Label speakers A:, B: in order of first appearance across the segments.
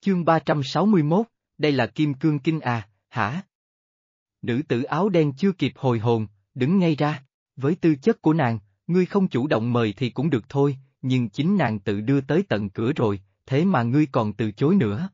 A: Chương 361, đây là Kim Cương Kinh à, hả? Nữ tử áo đen chưa kịp hồi hồn, đứng ngay ra. Với tư chất của nàng, ngươi không chủ động mời thì cũng được thôi, nhưng chính nàng tự đưa tới tận cửa rồi, thế mà ngươi còn từ chối nữa.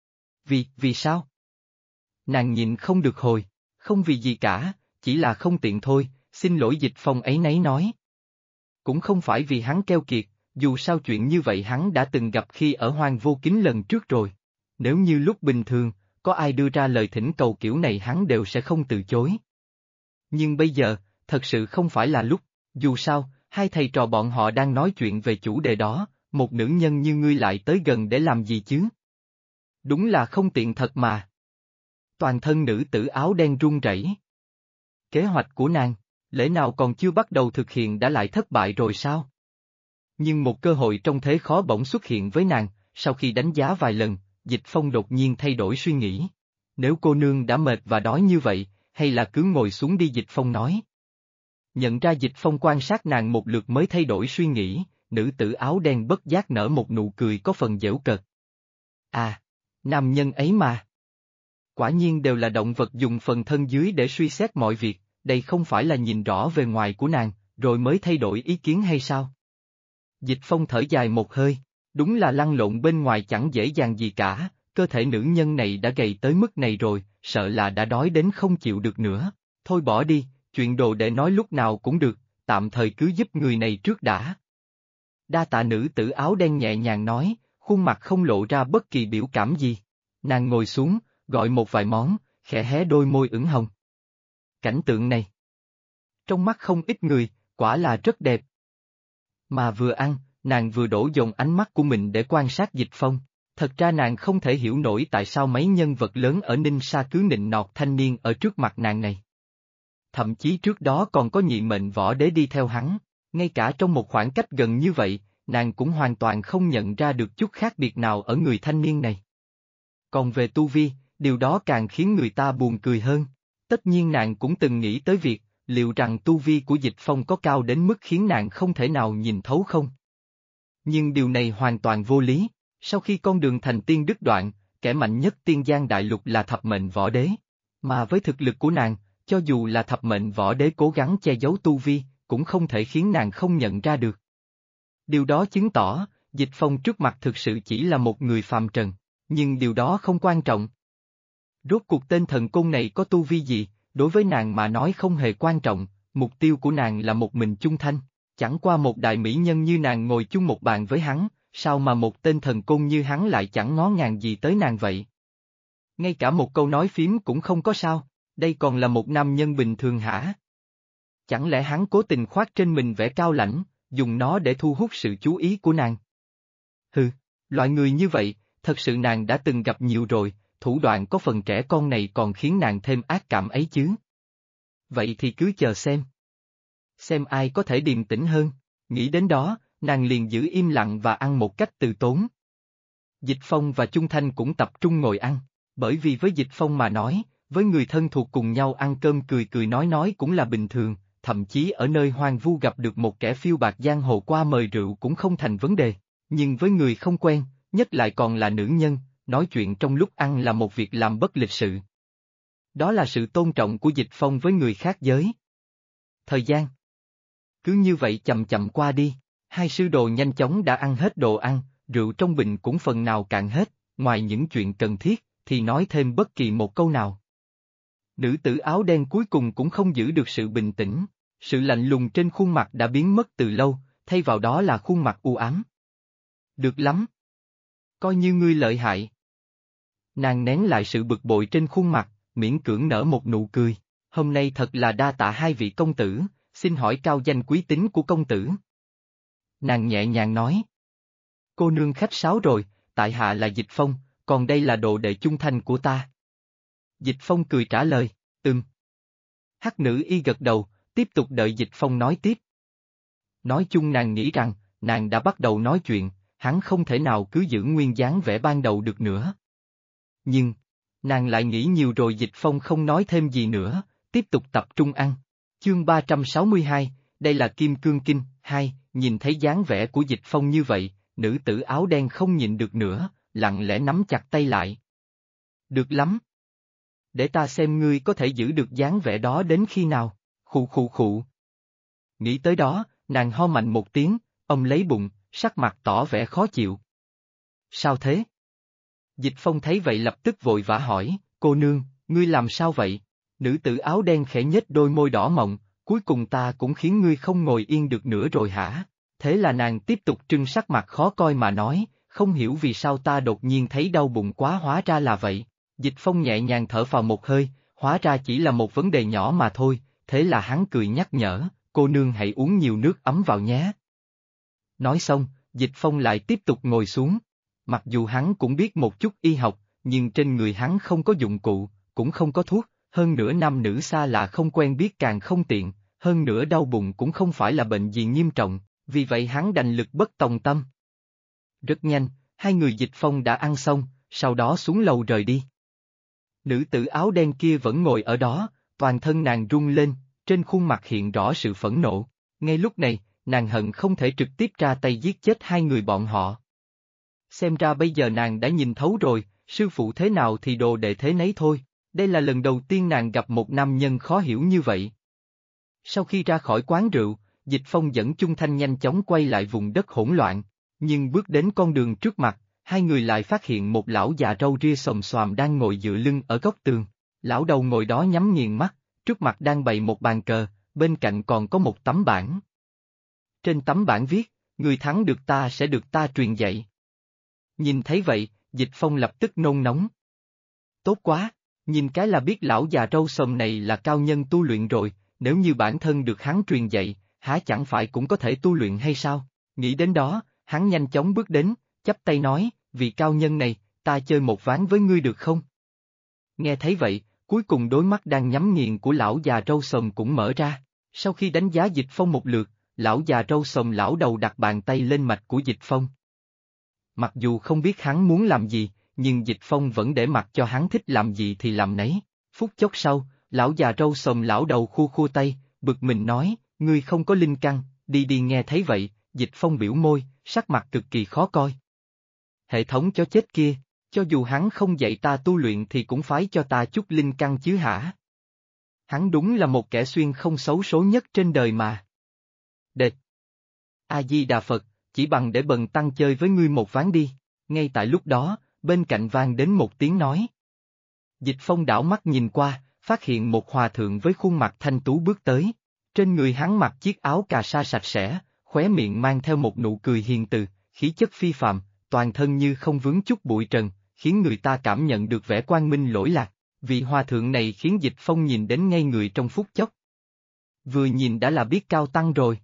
A: Vì sao? Nàng nhịn không được hồi, không vì gì cả, chỉ là không tiện thôi, xin lỗi Dịch Phong áy náy nói. Cũng không phải vì hắn keo kiệt, dù sao chuyện như vậy hắn đã từng gặp khi ở Hoang Vô Kính lần trước rồi. Nếu như lúc bình thường, có ai đưa ra lời thỉnh cầu kiểu này hắn đều sẽ không từ chối. Nhưng bây giờ, thật sự không phải là lúc, dù sao, hai thầy trò bọn họ đang nói chuyện về chủ đề đó, một nữ nhân như ngươi lại tới gần để làm gì chứ? Đúng là không tiện thật mà. Toàn thân nữ tử áo đen run rẩy. Kế hoạch của nàng, lẽ nào còn chưa bắt đầu thực hiện đã lại thất bại rồi sao? Nhưng một cơ hội trong thế khó bỗng xuất hiện với nàng, sau khi đánh giá vài lần, Dịch Phong đột nhiên thay đổi suy nghĩ. Nếu cô nương đã mệt và đói như vậy, hay là cứ ngồi xuống đi Dịch Phong nói. Nhận ra Dịch Phong quan sát nàng một lượt mới thay đổi suy nghĩ, nữ tử áo đen bất giác nở một nụ cười có phần giễu cợt. À, nam nhân ấy mà. Quả nhiên đều là động vật dùng phần thân dưới để suy xét mọi việc, đây không phải là nhìn rõ về ngoài của nàng, rồi mới thay đổi ý kiến hay sao? Dịch Phong thở dài một hơi, đúng là lăn lộn bên ngoài chẳng dễ dàng gì cả, cơ thể nữ nhân này đã gầy tới mức này rồi, sợ là đã đói đến không chịu được nữa. Thôi bỏ đi, chuyện đồ để nói lúc nào cũng được, tạm thời cứ giúp người này trước đã. Đa tạ nữ tử áo đen nhẹ nhàng nói, khuôn mặt không lộ ra bất kỳ biểu cảm gì. Nàng ngồi xuống, gọi một vài món, khẽ hé đôi môi ửng hồng. Cảnh tượng này, trong mắt không ít người, quả là rất đẹp. Mà vừa ăn, nàng vừa đổ dồn ánh mắt của mình để quan sát Dịch Phong. Thật ra nàng không thể hiểu nổi tại sao mấy nhân vật lớn ở Ninh Sa cứ nịnh nọt thanh niên ở trước mặt nàng này. Thậm chí trước đó còn có nhị mệnh võ đế đi theo hắn, ngay cả trong một khoảng cách gần như vậy, nàng cũng hoàn toàn không nhận ra được chút khác biệt nào ở người thanh niên này. Còn về tu vi, điều đó càng khiến người ta buồn cười hơn. Tất nhiên nàng cũng từng nghĩ tới việc, liệu rằng tu vi của Dịch Phong có cao đến mức khiến nàng không thể nào nhìn thấu không? Nhưng điều này hoàn toàn vô lý, sau khi con đường thành tiên đứt đoạn, kẻ mạnh nhất tiên giang đại lục là thập mệnh võ đế. Mà với thực lực của nàng, cho dù là thập mệnh võ đế cố gắng che giấu tu vi, cũng không thể khiến nàng không nhận ra được. Điều đó chứng tỏ, Dịch Phong trước mặt thực sự chỉ là một người phàm trần, nhưng điều đó không quan trọng. Rốt cuộc tên thần côn này có tu vi gì, đối với nàng mà nói không hề quan trọng, mục tiêu của nàng là một mình chung thanh, chẳng qua một đại mỹ nhân như nàng ngồi chung một bàn với hắn, sao mà một tên thần côn như hắn lại chẳng ngó ngàng gì tới nàng vậy? Ngay cả một câu nói phím cũng không có sao, đây còn là một nam nhân bình thường hả? Chẳng lẽ hắn cố tình khoác trên mình vẻ cao lãnh, dùng nó để thu hút sự chú ý của nàng? Hừ, loại người như vậy, thật sự nàng đã từng gặp nhiều rồi, thủ đoạn có phần trẻ con này còn khiến nàng thêm ác cảm ấy chứ. Vậy thì cứ chờ xem. Xem ai có thể điềm tĩnh hơn, nghĩ đến đó, nàng liền giữ im lặng và ăn một cách từ tốn. Dịch Phong và Chung Thanh cũng tập trung ngồi ăn, bởi vì với Dịch Phong mà nói, với người thân thuộc cùng nhau ăn cơm cười cười nói cũng là bình thường, thậm chí ở nơi hoang vu gặp được một kẻ phiêu bạt giang hồ qua mời rượu cũng không thành vấn đề, nhưng với người không quen, nhất lại còn là nữ nhân, nói chuyện trong lúc ăn là một việc làm bất lịch sự. Đó là sự tôn trọng của Dịch Phong với người khác giới. Thời gian cứ như vậy chậm chậm qua đi, hai sư đồ nhanh chóng đã ăn hết đồ ăn, rượu trong bình cũng phần nào cạn hết, ngoài những chuyện cần thiết, thì nói thêm bất kỳ một câu nào. Nữ tử áo đen cuối cùng cũng không giữ được sự bình tĩnh, sự lạnh lùng trên khuôn mặt đã biến mất từ lâu, thay vào đó là khuôn mặt u ám. Được lắm. Coi như ngươi lợi hại. Nàng nén lại sự bực bội trên khuôn mặt, miễn cưỡng nở một nụ cười. Hôm nay thật là đa tạ hai vị công tử, xin hỏi cao danh quý tính của công tử. Nàng nhẹ nhàng nói. Cô nương khách sáo rồi, tại hạ là Dịch Phong, còn đây là đồ đệ chung thanh của ta. Dịch Phong cười trả lời, Hắc nữ y gật đầu, tiếp tục đợi Dịch Phong nói tiếp. Nói chung nàng nghĩ rằng, nàng đã bắt đầu nói chuyện, hắn không thể nào cứ giữ nguyên dáng vẻ ban đầu được nữa. Nhưng, nàng lại nghĩ nhiều rồi Dịch Phong không nói thêm gì nữa, tiếp tục tập trung ăn. Chương 362, đây là Kim Cương Kinh, 2, nhìn thấy dáng vẻ của Dịch Phong như vậy, nữ tử áo đen không nhịn được nữa, lặng lẽ nắm chặt tay lại. Được lắm. Để ta xem ngươi có thể giữ được dáng vẻ đó đến khi nào, khụ khụ khụ. Nghĩ tới đó, nàng ho mạnh một tiếng, ông lấy bụng, sắc mặt tỏ vẻ khó chịu. Sao thế? Dịch Phong thấy vậy lập tức vội vã hỏi, cô nương, ngươi làm sao vậy? Nữ tử áo đen khẽ nhếch đôi môi đỏ mọng, cuối cùng ta cũng khiến ngươi không ngồi yên được nữa rồi hả? Thế là nàng tiếp tục trưng sắc mặt khó coi mà nói, không hiểu vì sao ta đột nhiên thấy đau bụng quá, hóa ra là vậy. Dịch Phong nhẹ nhàng thở phào một hơi, hóa ra chỉ là một vấn đề nhỏ mà thôi, thế là hắn cười nhắc nhở, cô nương hãy uống nhiều nước ấm vào nhé. Nói xong, Dịch Phong lại tiếp tục ngồi xuống. Mặc dù hắn cũng biết một chút y học, nhưng trên người hắn không có dụng cụ, cũng không có thuốc, hơn nữa nam nữ xa lạ không quen biết càng không tiện, hơn nữa đau bụng cũng không phải là bệnh gì nghiêm trọng, vì vậy hắn đành lực bất tòng tâm. Rất nhanh, hai người Dịch Phong đã ăn xong, sau đó xuống lầu rời đi. Nữ tử áo đen kia vẫn ngồi ở đó, toàn thân nàng run lên, trên khuôn mặt hiện rõ sự phẫn nộ. Ngay lúc này, nàng hận không thể trực tiếp ra tay giết chết hai người bọn họ. Xem ra bây giờ nàng đã nhìn thấu rồi, sư phụ thế nào thì đồ đệ thế nấy thôi, đây là lần đầu tiên nàng gặp một nam nhân khó hiểu như vậy. Sau khi ra khỏi quán rượu, Dịch Phong dẫn Chung Thanh nhanh chóng quay lại vùng đất hỗn loạn, nhưng bước đến con đường trước mặt, hai người lại phát hiện một lão già râu ria xồm xoàm đang ngồi dựa lưng ở góc tường. Lão đầu ngồi đó nhắm nghiền mắt, trước mặt đang bày một bàn cờ, bên cạnh còn có một tấm bảng. Trên tấm bảng viết, người thắng được ta sẽ được ta truyền dạy. Nhìn thấy vậy, Dịch Phong lập tức nôn nóng. Tốt quá, nhìn cái là biết lão già râu xồm này là cao nhân tu luyện rồi, nếu như bản thân được hắn truyền dạy, há chẳng phải cũng có thể tu luyện hay sao? Nghĩ đến đó, hắn nhanh chóng bước đến, chắp tay nói, vị cao nhân này, ta chơi một ván với ngươi được không? Nghe thấy vậy, cuối cùng đôi mắt đang nhắm nghiền của lão già râu xồm cũng mở ra. Sau khi đánh giá Dịch Phong một lượt, lão già râu xồm lão đầu đặt bàn tay lên mạch của Dịch Phong. Mặc dù không biết hắn muốn làm gì, nhưng Dịch Phong vẫn để mặc cho hắn thích làm gì thì làm nấy. Phút chốc sau, lão già râu xồm lão đầu khua khua tay, bực mình nói, ngươi không có linh căn, đi đi. Nghe thấy vậy, Dịch Phong biểu môi, sắc mặt cực kỳ khó coi. Hệ thống chó chết kia, cho dù hắn không dạy ta tu luyện thì cũng phải cho ta chút linh căn chứ hả? Hắn đúng là một kẻ xuyên không xấu số nhất trên đời mà. Đệt! A-di-đà Phật, chỉ bằng để bần tăng chơi với ngươi một ván đi. Ngay tại lúc đó, bên cạnh vang đến một tiếng nói. Dịch Phong đảo mắt nhìn qua, phát hiện một hòa thượng với khuôn mặt thanh tú bước tới. Trên người hắn mặc chiếc áo cà sa sạch sẽ, khóe miệng mang theo một nụ cười hiền từ, khí chất phi phàm, toàn thân như không vướng chút bụi trần, khiến người ta cảm nhận được vẻ quang minh lỗi lạc. Vị hòa thượng này khiến Dịch Phong nhìn đến ngây người trong phút chốc. Vừa nhìn đã là biết cao tăng rồi.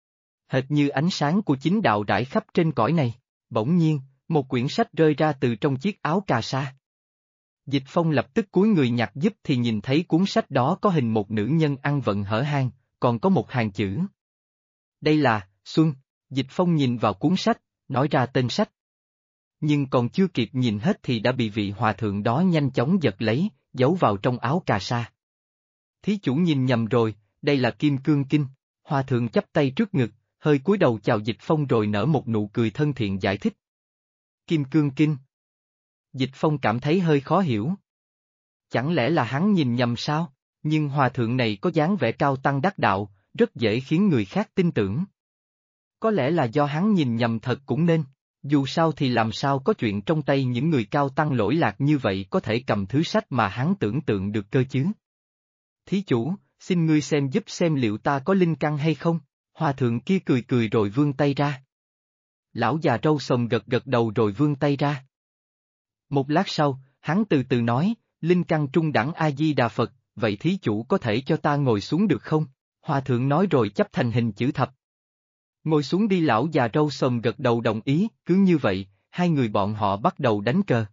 A: Hệt như ánh sáng của chính đạo rải khắp trên cõi này. Bỗng nhiên, một quyển sách rơi ra từ trong chiếc áo cà sa. Dịch Phong lập tức cúi người nhặt giúp thì nhìn thấy cuốn sách đó có hình một nữ nhân ăn vận hở hang, còn có một hàng chữ. Đây là, Xuân. Dịch Phong nhìn vào cuốn sách, nói ra tên sách. Nhưng còn chưa kịp nhìn hết thì đã bị vị hòa thượng đó nhanh chóng giật lấy, giấu vào trong áo cà sa. Thí chủ nhìn nhầm rồi, đây là Kim Cương Kinh. Hòa thượng chắp tay trước ngực, hơi cúi đầu chào Dịch Phong rồi nở một nụ cười thân thiện giải thích. Kim Cương Kinh. Dịch Phong cảm thấy hơi khó hiểu. Chẳng lẽ là hắn nhìn nhầm sao? Nhưng hòa thượng này có dáng vẻ cao tăng đắc đạo, rất dễ khiến người khác tin tưởng. Có lẽ là do hắn nhìn nhầm thật cũng nên, dù sao thì làm sao có chuyện trong tay những người cao tăng lỗi lạc như vậy có thể cầm thứ sách mà hắn tưởng tượng được cơ chứ. Thí chủ, xin ngươi xem giúp xem liệu ta có linh căn hay không, hòa thượng kia cười cười rồi vươn tay ra. Lão già râu xồm gật gật đầu rồi vươn tay ra. Một lát sau, hắn từ từ nói, linh căn trung đẳng A-di-đà Phật, vậy thí chủ có thể cho ta ngồi xuống được không? Hòa thượng nói rồi chắp thành hình chữ thập. Ngồi xuống đi. Lão già râu xồm gật đầu đồng ý, cứ như vậy, hai người bọn họ bắt đầu đánh cờ.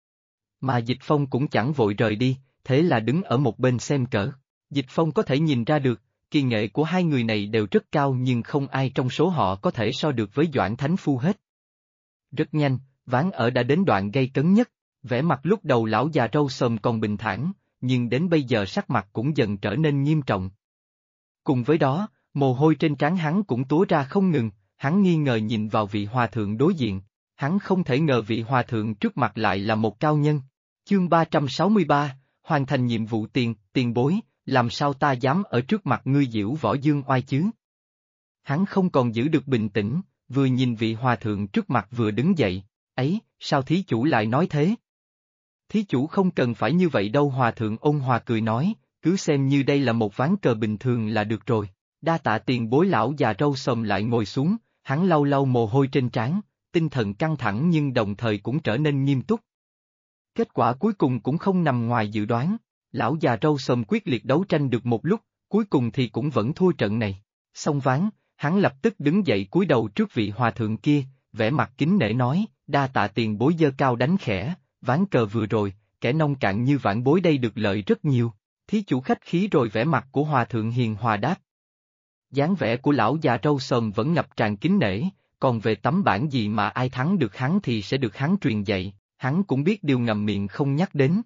A: Mà Dịch Phong cũng chẳng vội rời đi, thế là đứng ở một bên xem cờ. Dịch Phong có thể nhìn ra được, kỳ nghệ của hai người này đều rất cao nhưng không ai trong số họ có thể so được với Doãn Thánh Phu hết. Rất nhanh, ván ở đã đến đoạn gay cấn nhất, vẻ mặt lúc đầu lão già râu xồm còn bình thản, nhưng đến bây giờ sắc mặt cũng dần trở nên nghiêm trọng. Cùng với đó, mồ hôi trên trán hắn cũng túa ra không ngừng, hắn nghi ngờ nhìn vào vị hòa thượng đối diện. Hắn không thể ngờ vị hòa thượng trước mặt lại là một cao nhân. Chương 363, hoàn thành nhiệm vụ tiền bối, làm sao ta dám ở trước mặt ngươi giễu võ dương oai chứ? Hắn không còn giữ được bình tĩnh, vừa nhìn vị hòa thượng trước mặt vừa đứng dậy, ấy, sao thí chủ lại nói thế? Thí chủ không cần phải như vậy đâu, hòa thượng ôn hòa cười nói, cứ xem như đây là một ván cờ bình thường là được rồi. Đa tạ tiền bối. Lão già râu sồm lại ngồi xuống, hắn lau lau mồ hôi trên trán, tinh thần căng thẳng nhưng đồng thời cũng trở nên nghiêm túc. Kết quả cuối cùng cũng không nằm ngoài dự đoán, lão già râu sồm quyết liệt đấu tranh được một lúc, cuối cùng thì cũng vẫn thua trận này. Xong ván, hắn lập tức đứng dậy cúi đầu trước vị hòa thượng kia, vẻ mặt kính nể nói, đa tạ tiền bối giơ cao đánh khẽ, ván cờ vừa rồi, kẻ nông cạn như vãn bối đây được lợi rất nhiều. Thí chủ khách khí rồi. Vẻ mặt của hòa thượng hiền hòa đáp. Dáng vẻ của lão già râu sồm vẫn ngập tràn kính nể, còn về tấm bản gì mà ai thắng được hắn thì sẽ được hắn truyền dạy, hắn cũng biết điều ngậm miệng không nhắc đến.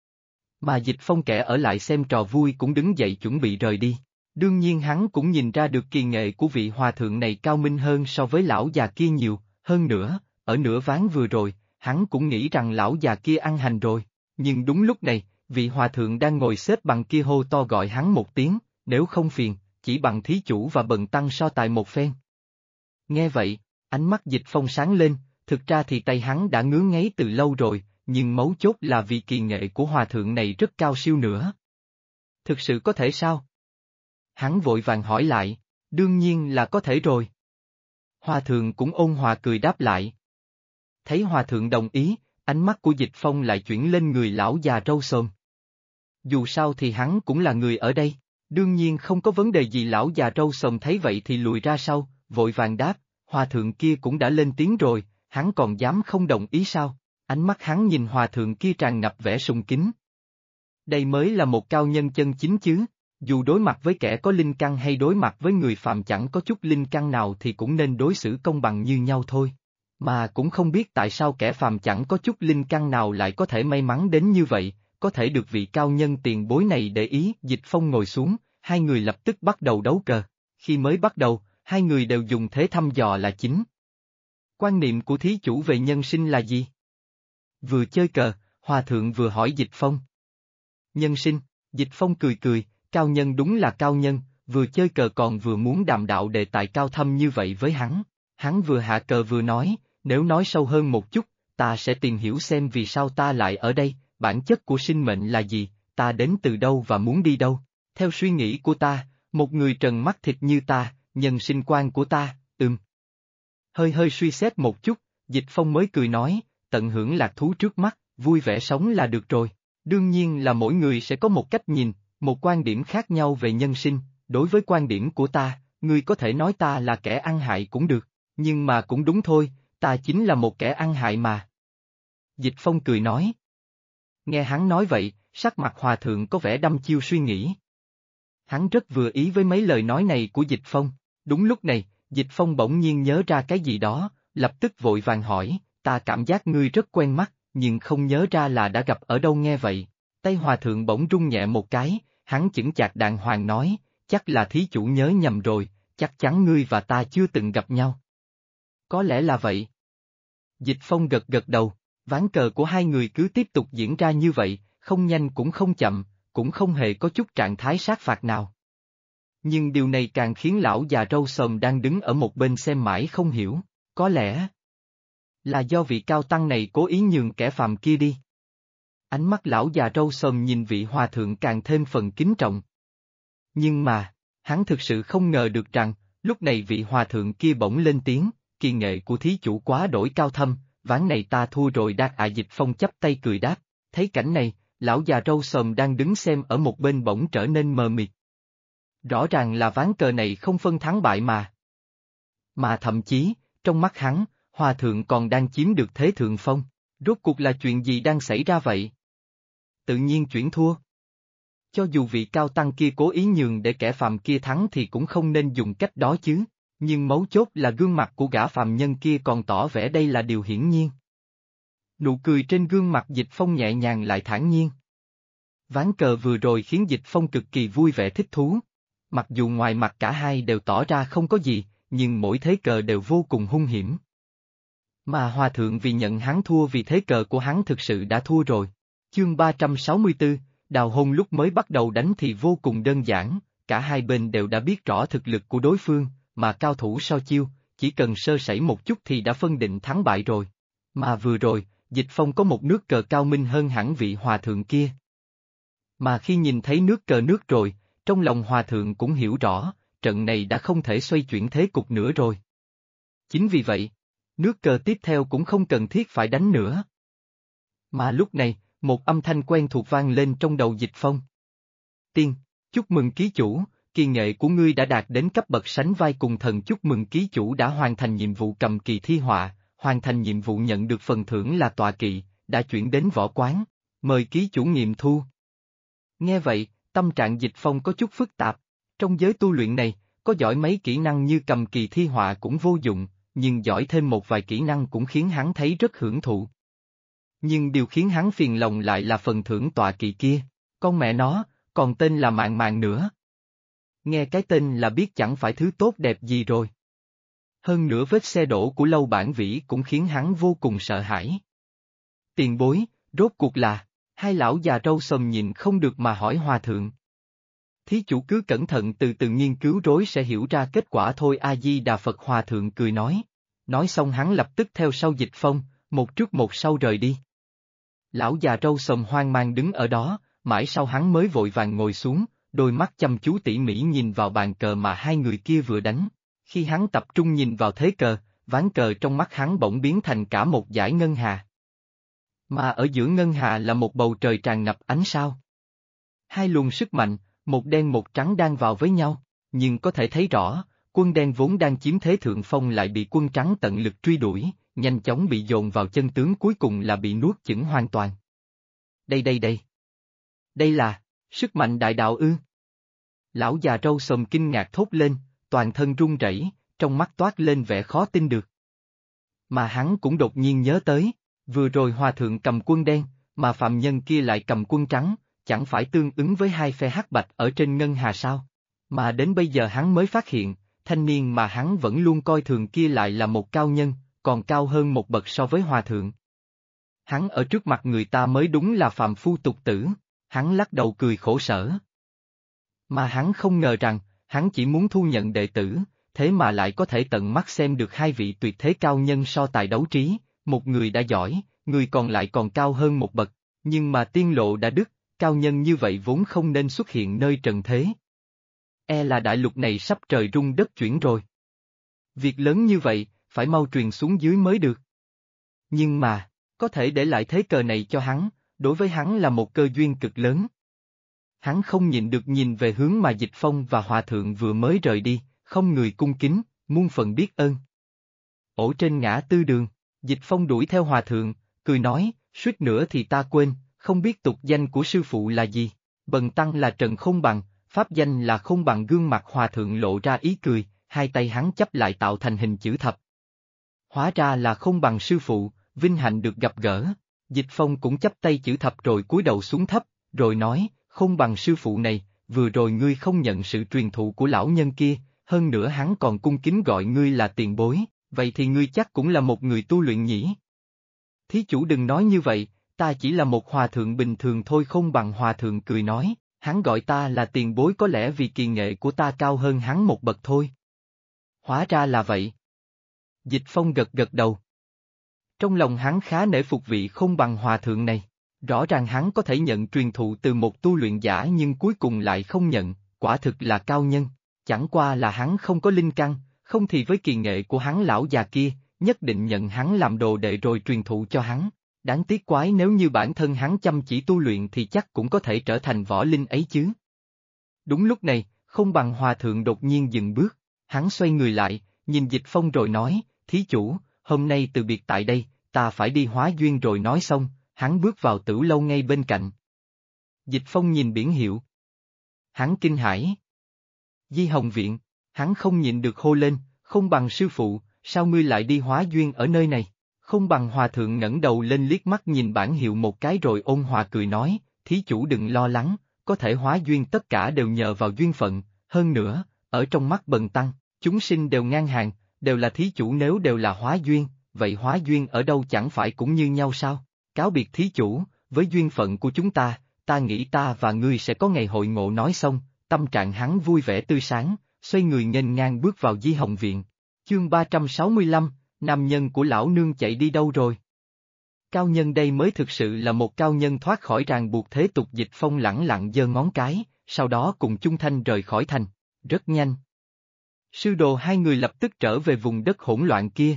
A: Mà Dịch Phong kẻ ở lại xem trò vui cũng đứng dậy chuẩn bị rời đi. Đương nhiên hắn cũng nhìn ra được kỳ nghệ của vị hòa thượng này cao minh hơn so với lão già kia nhiều, hơn nữa, ở nửa ván vừa rồi, hắn cũng nghĩ rằng lão già kia ăn hành rồi, nhưng đúng lúc này, vị hòa thượng đang ngồi xếp bằng kia hô to gọi hắn một tiếng, nếu không phiền, chỉ bằng thí chủ và bần tăng so tài một phen. Nghe vậy, ánh mắt Dịch Phong sáng lên, thực ra thì tay hắn đã ngứa ngáy từ lâu rồi, nhưng mấu chốt là vì kỳ nghệ của hòa thượng này rất cao siêu nữa. Thực sự có thể sao? Hắn vội vàng hỏi lại, đương nhiên là có thể rồi. Hòa thượng cũng ôn hòa cười đáp lại. Thấy hòa thượng đồng ý, ánh mắt của Dịch Phong lại chuyển lên người lão già râu xồm. Dù sao thì hắn cũng là người ở đây, đương nhiên không có vấn đề gì. Lão già râu xồm thấy vậy thì lùi ra sau, vội vàng đáp, hòa thượng kia cũng đã lên tiếng rồi, hắn còn dám không đồng ý sao? Ánh mắt hắn nhìn hòa thượng kia tràn ngập vẻ sùng kính. Đây mới là một cao nhân chân chính chứ, dù đối mặt với kẻ có linh căn hay đối mặt với người phạm chẳng có chút linh căn nào thì cũng nên đối xử công bằng như nhau thôi. Mà cũng không biết tại sao kẻ phàm chẳng có chút linh căn nào lại có thể may mắn đến như vậy, có thể được vị cao nhân tiền bối này để ý. Dịch Phong ngồi xuống, hai người lập tức bắt đầu đấu cờ. Khi mới bắt đầu, hai người đều dùng thế thăm dò là chính. Quan niệm của thí chủ về nhân sinh là gì? Vừa chơi cờ, hòa thượng vừa hỏi Dịch Phong. Nhân sinh, Dịch Phong cười cười, cao nhân đúng là cao nhân, vừa chơi cờ còn vừa muốn đàm đạo đề tài cao thâm như vậy với hắn. Hắn vừa hạ cờ vừa nói, nếu nói sâu hơn một chút, ta sẽ tìm hiểu xem vì sao ta lại ở đây, bản chất của sinh mệnh là gì, ta đến từ đâu và muốn đi đâu. Theo suy nghĩ của ta, một người trần mắt thịt như ta, nhân sinh quan của ta, hơi suy xét một chút, Dịch Phong mới cười nói, tận hưởng lạc thú trước mắt, vui vẻ sống là được rồi. Đương nhiên là mỗi người sẽ có một cách nhìn, một quan điểm khác nhau về nhân sinh, đối với quan điểm của ta, ngươi có thể nói ta là kẻ ăn hại cũng được, nhưng mà cũng đúng thôi, ta chính là một kẻ ăn hại mà. Dịch Phong cười nói. Nghe hắn nói vậy, sắc mặt hòa thượng có vẻ đăm chiêu suy nghĩ. Hắn rất vừa ý với mấy lời nói này của Dịch Phong. Đúng lúc này, Dịch Phong bỗng nhiên nhớ ra cái gì đó, lập tức vội vàng hỏi, ta cảm giác ngươi rất quen mắt, nhưng không nhớ ra là đã gặp ở đâu. Nghe vậy, tay hòa thượng bỗng rung nhẹ một cái, hắn chững chạc đàng hoàng nói, chắc là thí chủ nhớ nhầm rồi, chắc chắn ngươi và ta chưa từng gặp nhau. Có lẽ là vậy. Dịch Phong gật gật đầu, ván cờ của hai người cứ tiếp tục diễn ra như vậy, không nhanh cũng không chậm, cũng không hề có chút trạng thái sát phạt nào. Nhưng điều này càng khiến lão già râu sồm đang đứng ở một bên xem mãi không hiểu, có lẽ là do vị cao tăng này cố ý nhường kẻ phàm kia đi. Ánh mắt lão già râu sồm nhìn vị hòa thượng càng thêm phần kính trọng. Nhưng mà, hắn thực sự không ngờ được rằng, lúc này vị hòa thượng kia bỗng lên tiếng, kỳ nghệ của thí chủ quá đổi cao thâm, ván này ta thua rồi. Dịch Phong chắp tay cười đáp, thấy cảnh này, lão già râu sồm đang đứng xem ở một bên bỗng trở nên mờ mịt. Rõ ràng là ván cờ này không phân thắng bại mà. Mà thậm chí, trong mắt hắn, hòa thượng còn đang chiếm được thế thượng phong, rốt cuộc là chuyện gì đang xảy ra vậy? Tự nhiên chuyển thua. Cho dù vị cao tăng kia cố ý nhường để kẻ phàm kia thắng thì cũng không nên dùng cách đó chứ, nhưng mấu chốt là gương mặt của gã phàm nhân kia còn tỏ vẻ đây là điều hiển nhiên. Nụ cười trên gương mặt Dịch Phong nhẹ nhàng lại thản nhiên. Ván cờ vừa rồi khiến Dịch Phong cực kỳ vui vẻ thích thú. Mặc dù ngoài mặt cả hai đều tỏ ra không có gì, nhưng mỗi thế cờ đều vô cùng hung hiểm. Mà hòa thượng vì nhận hắn thua vì thế cờ của hắn thực sự đã thua rồi. Chương 364, đào hôn lúc mới bắt đầu đánh thì vô cùng đơn giản, cả hai bên đều đã biết rõ thực lực của đối phương, mà cao thủ so chiêu, chỉ cần sơ sẩy một chút thì đã phân định thắng bại rồi. Mà vừa rồi, Dịch Phong có một nước cờ cao minh hơn hẳn vị hòa thượng kia. Mà khi nhìn thấy nước cờ nước rồi, trong lòng hòa thượng cũng hiểu rõ, trận này đã không thể xoay chuyển thế cục nữa rồi. Chính vì vậy, nước cờ tiếp theo cũng không cần thiết phải đánh nữa. Mà lúc này, một âm thanh quen thuộc vang lên trong đầu Dịch Phong. Tiên, chúc mừng ký chủ, kỳ nghệ của ngươi đã đạt đến cấp bậc sánh vai cùng thần, chúc mừng ký chủ đã hoàn thành nhiệm vụ cầm kỳ thi họa, hoàn thành nhiệm vụ nhận được phần thưởng là tọa kỵ, đã chuyển đến võ quán, mời ký chủ nghiệm thu. Nghe vậy, tâm trạng Dịch Phong có chút phức tạp, trong giới tu luyện này, có giỏi mấy kỹ năng như cầm kỳ thi họa cũng vô dụng, nhưng giỏi thêm một vài kỹ năng cũng khiến hắn thấy rất hưởng thụ. Nhưng điều khiến hắn phiền lòng lại là phần thưởng tọa kỵ kia, con mẹ nó, còn tên là Mạn Mạn nữa. Nghe cái tên là biết chẳng phải thứ tốt đẹp gì rồi. Hơn nữa vết xe đổ của Lâu Bản Vĩ cũng khiến hắn vô cùng sợ hãi. Tiền bối, rốt cuộc là, hai lão già râu sầm nhìn không được mà hỏi hòa thượng. Thí chủ cứ cẩn thận từ từ nghiên cứu rối sẽ hiểu ra kết quả thôi. A Di Đà Phật, hòa thượng cười nói. Nói xong hắn lập tức theo sau Dịch Phong, một trước một sau rời đi. Lão già râu sầm hoang mang đứng ở đó, mãi sau hắn mới vội vàng ngồi xuống, đôi mắt chăm chú tỉ mỉ nhìn vào bàn cờ mà hai người kia vừa đánh. Khi hắn tập trung nhìn vào thế cờ, ván cờ trong mắt hắn bỗng biến thành cả một dải ngân hà. Mà ở giữa ngân hà là một bầu trời tràn ngập ánh sao. Hai luồng sức mạnh, một đen một trắng đang vào với nhau, nhưng có thể thấy rõ, quân đen vốn đang chiếm thế thượng phong lại bị quân trắng tận lực truy đuổi, nhanh chóng bị dồn vào chân tướng, cuối cùng là bị nuốt chửng hoàn toàn. Đây. Đây là, sức mạnh đại đạo ư? Lão già râu sồm kinh ngạc thốt lên, toàn thân run rẩy, trong mắt toát lên vẻ khó tin được. Mà hắn cũng đột nhiên nhớ tới, vừa rồi hòa thượng cầm quân đen, mà phạm nhân kia lại cầm quân trắng, chẳng phải tương ứng với hai phe hắc bạch ở trên ngân hà sao? Mà đến bây giờ hắn mới phát hiện, thanh niên mà hắn vẫn luôn coi thường kia lại là một cao nhân, còn cao hơn một bậc so với hòa thượng. Hắn ở trước mặt người ta mới đúng là phàm phu tục tử, hắn lắc đầu cười khổ sở. Mà hắn không ngờ rằng, hắn chỉ muốn thu nhận đệ tử, thế mà lại có thể tận mắt xem được hai vị tuyệt thế cao nhân so tài đấu trí, một người đã giỏi, người còn lại còn cao hơn một bậc, nhưng mà tiên lộ đã đứt, cao nhân như vậy vốn không nên xuất hiện nơi trần thế. E là đại lục này sắp trời rung đất chuyển rồi. Việc lớn như vậy, phải mau truyền xuống dưới mới được. Nhưng mà, có thể để lại thế cờ này cho hắn, đối với hắn là một cơ duyên cực lớn. Hắn không nhịn được nhìn về hướng mà Dịch Phong và hòa thượng vừa mới rời đi, không người cung kính, muôn phần biết ơn. Ổ trên ngã tư đường, Dịch Phong đuổi theo hòa thượng, cười nói, suýt nữa thì ta quên, không biết tục danh của sư phụ là gì, bần tăng là Trần Không Bằng, pháp danh là Không Bằng. Gương mặt hòa thượng lộ ra ý cười, hai tay hắn chấp lại tạo thành hình chữ thập. Hóa ra là Không Bằng sư phụ, vinh hạnh được gặp gỡ. Dịch Phong cũng chấp tay chữ thập rồi cúi đầu xuống thấp, rồi nói, Không Bằng sư phụ này, vừa rồi ngươi không nhận sự truyền thụ của lão nhân kia, hơn nữa hắn còn cung kính gọi ngươi là tiền bối, vậy thì ngươi chắc cũng là một người tu luyện nhỉ? Thí chủ đừng nói như vậy, ta chỉ là một hòa thượng bình thường thôi. Không Bằng hòa thượng cười nói, hắn gọi ta là tiền bối có lẽ vì kỳ nghệ của ta cao hơn hắn một bậc thôi. Hóa ra là vậy. Dịch Phong gật gật đầu. Trong lòng hắn khá nể phục vị Không Bằng hòa thượng này, rõ ràng hắn có thể nhận truyền thụ từ một tu luyện giả nhưng cuối cùng lại không nhận, quả thực là cao nhân, chẳng qua là hắn không có linh căn, không thì với kỳ nghệ của hắn lão già kia, nhất định nhận hắn làm đồ đệ rồi truyền thụ cho hắn. Đáng tiếc quái nếu như bản thân hắn chăm chỉ tu luyện thì chắc cũng có thể trở thành võ linh ấy chứ. Đúng lúc này, Không Bằng hòa thượng đột nhiên dừng bước, hắn xoay người lại, nhìn Dịch Phong rồi nói, thí chủ, hôm nay từ biệt tại đây, ta phải đi hóa duyên. Rồi nói xong, hắn bước vào tửu lâu ngay bên cạnh. Dịch Phong nhìn biển hiệu. Hắn kinh hãi. Di Hồng Viện, hắn không nhịn được hô lên, Không Bằng sư phụ, sao ngươi lại đi hóa duyên ở nơi này? Không Bằng hòa thượng ngẩng đầu lên liếc mắt nhìn bản hiệu một cái rồi ôn hòa cười nói, thí chủ đừng lo lắng, có thể hóa duyên tất cả đều nhờ vào duyên phận, hơn nữa, ở trong mắt bần tăng, chúng sinh đều ngang hàng, đều là thí chủ. Nếu đều là hóa duyên, vậy hóa duyên ở đâu chẳng phải cũng như nhau sao? Cáo biệt thí chủ, với duyên phận của chúng ta nghĩ ta và ngươi sẽ có ngày hội ngộ. Nói xong, tâm trạng hắn vui vẻ tươi sáng, xoay người nghênh ngang bước vào Di Hồng Viện. Chương 365, nam nhân của lão nương chạy đi đâu rồi? Cao nhân đây mới thực sự là một cao nhân thoát khỏi ràng buộc thế tục. Dịch Phong lẳng lặng giơ ngón cái, sau đó cùng Chung Thanh rời khỏi thành. Rất nhanh. Sư đồ hai người lập tức trở về vùng đất hỗn loạn kia.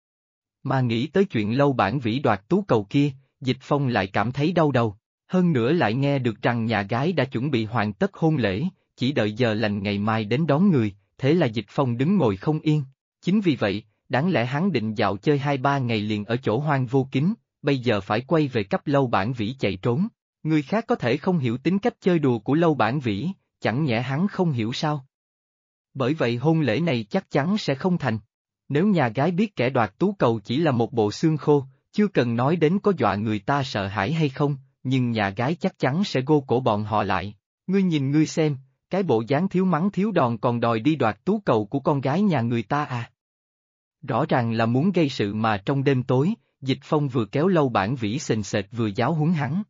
A: Mà nghĩ tới chuyện Lâu Bản Vĩ đoạt tú cầu kia, Dịch Phong lại cảm thấy đau đầu. Hơn nữa lại nghe được rằng nhà gái đã chuẩn bị hoàn tất hôn lễ, chỉ đợi giờ lành ngày mai đến đón người, thế là Dịch Phong đứng ngồi không yên. Chính vì vậy, đáng lẽ hắn định dạo chơi 2-3 ngày liền ở chỗ Hoang Vô Kính, bây giờ phải quay về cấp Lâu Bản Vĩ chạy trốn. Người khác có thể không hiểu tính cách chơi đùa của Lâu Bản Vĩ, chẳng nhẽ hắn không hiểu sao? Bởi vậy hôn lễ này chắc chắn sẽ không thành. Nếu nhà gái biết kẻ đoạt tú cầu chỉ là một bộ xương khô, chưa cần nói đến có dọa người ta sợ hãi hay không, nhưng nhà gái chắc chắn sẽ gô cổ bọn họ lại. Ngươi nhìn ngươi xem, cái bộ dáng thiếu mắng thiếu đòn còn đòi đi đoạt tú cầu của con gái nhà người ta à? Rõ ràng là muốn gây sự mà. Trong đêm tối, Dịch Phong vừa kéo Lâu Bản Vĩ sền sệt vừa giáo huấn hắn.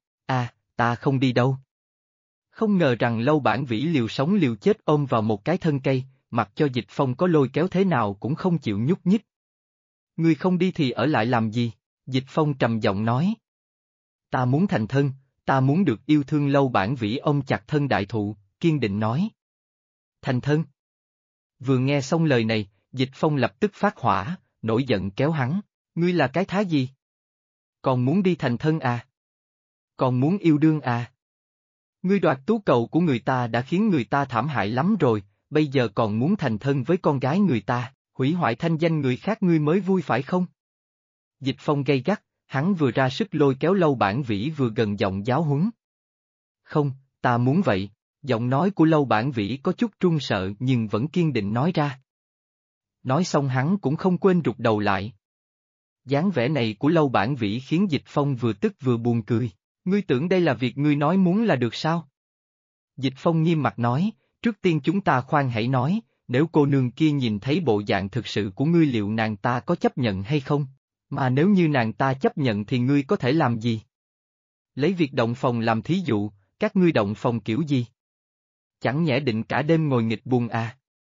A: Ta không đi đâu. Không ngờ rằng Lâu Bản Vĩ liều sống liều chết ôm vào một cái thân cây, mặc cho Dịch Phong có lôi kéo thế nào cũng không chịu nhúc nhích. Ngươi không đi thì ở lại làm gì? Dịch Phong trầm giọng nói. Ta muốn thành thân, ta muốn được yêu thương. Lâu Bản Vĩ ôm chặt thân đại thụ, kiên định nói. Thành thân? Vừa nghe xong lời này, Dịch Phong lập tức phát hỏa, nổi giận kéo hắn. Ngươi là cái thá gì? Còn muốn đi thành thân à? Còn muốn yêu đương à? Ngươi đoạt tú cầu của người ta đã khiến người ta thảm hại lắm rồi, bây giờ còn muốn thành thân với con gái người ta, hủy hoại thanh danh người khác ngươi mới vui phải không? Dịch Phong gay gắt, hắn vừa ra sức lôi kéo Lâu Bản Vĩ vừa gần giọng giáo huấn. Không, ta muốn vậy. Giọng nói của Lâu Bản Vĩ có chút run sợ nhưng vẫn kiên định nói ra. Nói xong hắn cũng không quên rụt đầu lại. Dáng vẻ này của Lâu Bản Vĩ khiến Dịch Phong vừa tức vừa buồn cười. Ngươi tưởng đây là việc ngươi nói muốn là được sao? Dịch Phong nghiêm mặt nói, trước tiên chúng ta khoan hãy nói, nếu cô nương kia nhìn thấy bộ dạng thực sự của ngươi liệu nàng ta có chấp nhận hay không? Mà nếu như nàng ta chấp nhận thì ngươi có thể làm gì? Lấy việc động phòng làm thí dụ, các ngươi động phòng kiểu gì? Chẳng nhẽ định cả đêm ngồi nghịch buồn à?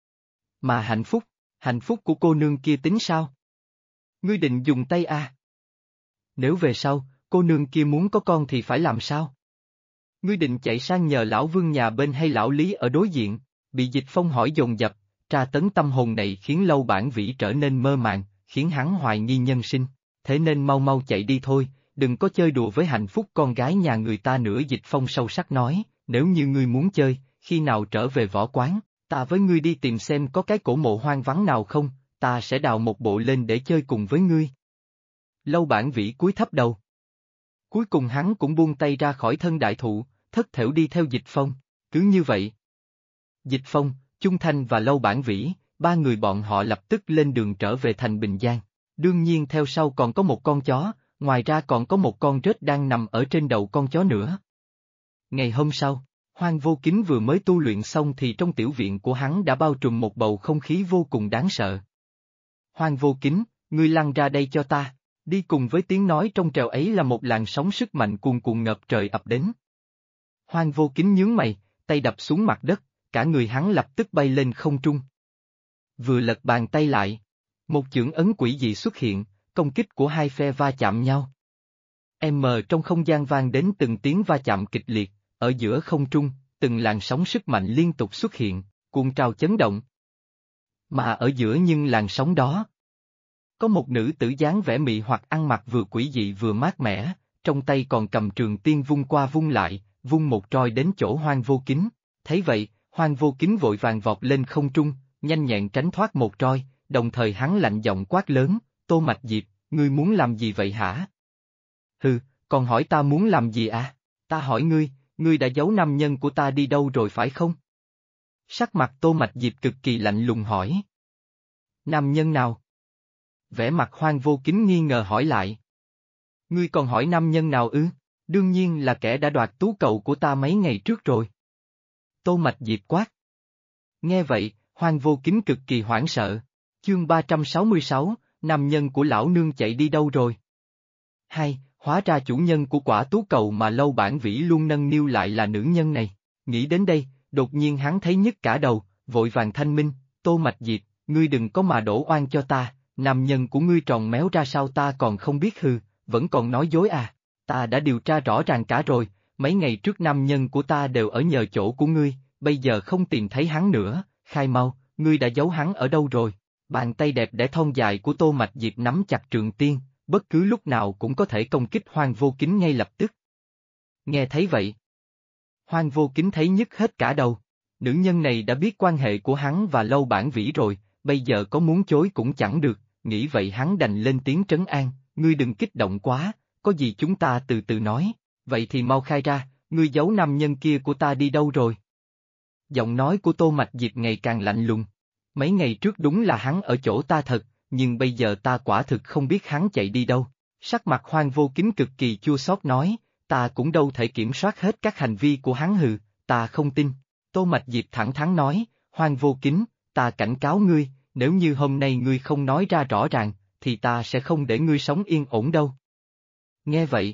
A: Mà hạnh phúc của cô nương kia tính sao? Ngươi định dùng tay à? Nếu về sau, cô nương kia muốn có con thì phải làm sao? Ngươi định chạy sang nhờ lão Vương nhà bên hay lão Lý ở đối diện? Bị Dịch Phong hỏi dồn dập, tra tấn tâm hồn này khiến Lâu Bản Vĩ trở nên mơ màng, khiến hắn hoài nghi nhân sinh. Thế nên mau mau chạy đi thôi, đừng có chơi đùa với hạnh phúc con gái nhà người ta nữa. Dịch Phong sâu sắc nói, nếu như ngươi muốn chơi, khi nào trở về võ quán, ta với ngươi đi tìm xem có cái cổ mộ hoang vắng nào không, ta sẽ đào một bộ lên để chơi cùng với ngươi. Lâu Bản Vĩ cúi thấp đầu. Cuối cùng hắn cũng buông tay ra khỏi thân đại thụ, thất thểu đi theo Dịch Phong, cứ như vậy. Dịch Phong, Chung Thanh và Lâu Bản Vĩ, ba người bọn họ lập tức lên đường trở về thành Bình Giang. Đương nhiên theo sau còn có một con chó, ngoài ra còn có một con rết đang nằm ở trên đầu con chó nữa. Ngày hôm sau, Hoang Vô Kính vừa mới tu luyện xong thì trong tiểu viện của hắn đã bao trùm một bầu không khí vô cùng đáng sợ. Hoang Vô Kính, ngươi lăn ra đây cho ta. Đi cùng với tiếng nói trong trèo ấy là một làn sóng sức mạnh cuồn cuộn ngập trời ập đến. Hoang Vô Kính nhướng mày, tay đập xuống mặt đất, cả người hắn lập tức bay lên không trung. Vừa lật bàn tay lại, một chưởng ấn quỷ dị xuất hiện, công kích của hai phe va chạm nhau. Trong không gian vang đến từng tiếng va chạm kịch liệt, ở giữa không trung, từng làn sóng sức mạnh liên tục xuất hiện, cuộn trào chấn động. Mà ở giữa nhưng làn sóng đó, có một nữ tử dáng vẻ mị hoặc ăn mặc vừa quỷ dị vừa mát mẻ, trong tay còn cầm trường tiên vung qua vung lại, vung một roi đến chỗ Hoang Vô Kính. Thấy vậy, Hoang Vô Kính vội vàng vọt lên không trung, nhanh nhẹn tránh thoát một roi, đồng thời hắn lạnh giọng quát lớn, Tô Mạch Diệp, ngươi muốn làm gì vậy hả? Hừ, còn hỏi ta muốn làm gì à? Ta hỏi ngươi đã giấu nam nhân của ta đi đâu rồi phải không? Sắc mặt Tô Mạch Diệp cực kỳ lạnh lùng hỏi. Nam nhân nào? Vẻ mặt Hoang Vô Kính nghi ngờ hỏi lại. Ngươi còn hỏi nam nhân nào ư? Đương nhiên là kẻ đã đoạt tú cầu của ta mấy ngày trước rồi. Tô Mạch Diệp quát. Nghe vậy, Hoang Vô Kính cực kỳ hoảng sợ. Chương 366, nam nhân của lão nương chạy đi đâu rồi? Hai, hóa ra chủ nhân của quả tú cầu mà Lâu Bản Vĩ luôn nâng niu lại là nữ nhân này. Nghĩ đến đây, đột nhiên hắn thấy nhức cả đầu, vội vàng thanh minh, Tô Mạch Diệp, ngươi đừng có mà đổ oan cho ta, nam nhân của ngươi tròn méo ra sao ta còn không biết hừ, vẫn còn nói dối à, ta đã điều tra rõ ràng cả rồi, mấy ngày trước nam nhân của ta đều ở nhờ chỗ của ngươi, bây giờ không tìm thấy hắn nữa, khai mau, ngươi đã giấu hắn ở đâu rồi? Bàn tay đẹp đẽ thon dài của Tô Mạch Diệp nắm chặt trường tiên, bất cứ lúc nào cũng có thể công kích Hoang Vô Kính ngay lập tức. Nghe thấy vậy, Hoang Vô Kính thấy nhức hết cả đầu, nữ nhân này đã biết quan hệ của hắn và Lâu Bản Vĩ rồi, bây giờ có muốn chối cũng chẳng được, nghĩ vậy hắn đành lên tiếng trấn an, ngươi đừng kích động quá, có gì chúng ta từ từ nói, vậy thì mau khai ra, ngươi giấu nam nhân kia của ta đi đâu rồi? Giọng nói của Tô Mạch Diệp ngày càng lạnh lùng. Mấy ngày trước đúng là hắn ở chỗ ta thật, nhưng bây giờ ta quả thực không biết hắn chạy đi đâu. Sắc mặt Hoang Vô Kính cực kỳ chua xót nói, ta cũng đâu thể kiểm soát hết các hành vi của hắn hừ, ta không tin. Tô Mạch Diệp thẳng thắn nói, Hoang Vô Kính, ta cảnh cáo ngươi, nếu như hôm nay ngươi không nói ra rõ ràng, thì ta sẽ không để ngươi sống yên ổn đâu. Nghe vậy,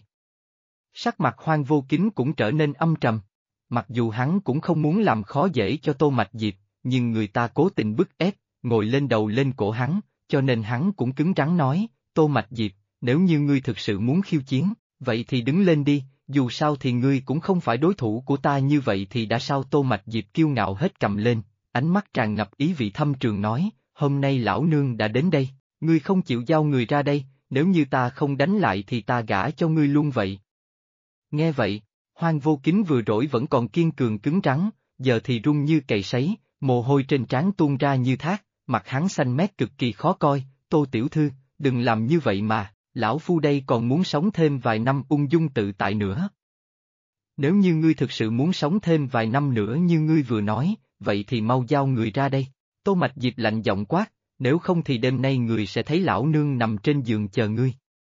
A: sắc mặt Hoang Vô Kính cũng trở nên âm trầm. Mặc dù hắn cũng không muốn làm khó dễ cho Tô Mạch Diệp, nhưng người ta cố tình bức ép, ngồi lên đầu lên cổ hắn, cho nên hắn cũng cứng rắn nói, Tô Mạch Diệp, nếu như ngươi thực sự muốn khiêu chiến, vậy thì đứng lên đi, dù sao thì ngươi cũng không phải đối thủ của ta như vậy thì đã sao? Tô Mạch Diệp kiêu ngạo hết cầm lên, ánh mắt tràn ngập ý vị thâm trường nói, hôm nay lão nương đã đến đây, ngươi không chịu giao người ra đây, nếu như ta không đánh lại thì ta gả cho ngươi luôn vậy. Nghe vậy, Hoang Vô Kính vừa rồi vẫn còn kiên cường cứng rắn, giờ thì run như cày sấy, mồ hôi trên trán tuôn ra như thác, mặt hắn xanh mét cực kỳ khó coi, Tô tiểu thư, đừng làm như vậy mà, lão phu đây còn muốn sống thêm vài năm ung dung tự tại nữa. Nếu như ngươi thực sự muốn sống thêm vài năm nữa như ngươi vừa nói, vậy thì mau giao người ra đây. Tô Mạch Diệp lạnh giọng quát, nếu không thì đêm nay người sẽ thấy lão nương nằm trên giường chờ ngươi.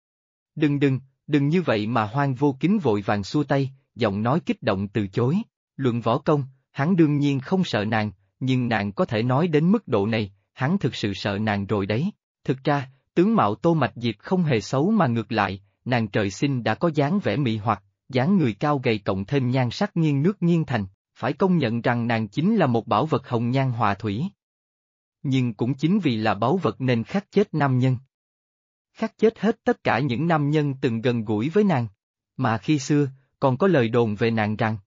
A: Đừng như vậy mà. Hoang Vô Kính vội vàng xua tay, giọng nói kích động từ chối, luận võ công, hắn đương nhiên không sợ nàng, nhưng nàng có thể nói đến mức độ này, hắn thực sự sợ nàng rồi đấy. Thực ra, tướng mạo Tô Mạch Diệp không hề xấu mà ngược lại, nàng trời sinh đã có dáng vẻ mị hoặc, dáng người cao gầy cộng thêm nhan sắc nghiêng nước nghiêng thành, phải công nhận rằng nàng chính là một bảo vật hồng nhan họa thủy. Nhưng cũng chính vì là báu vật nên khắc chết nam nhân. Khắc chết hết tất cả những nam nhân từng gần gũi với nàng. Mà khi xưa, còn có lời đồn về nàng rằng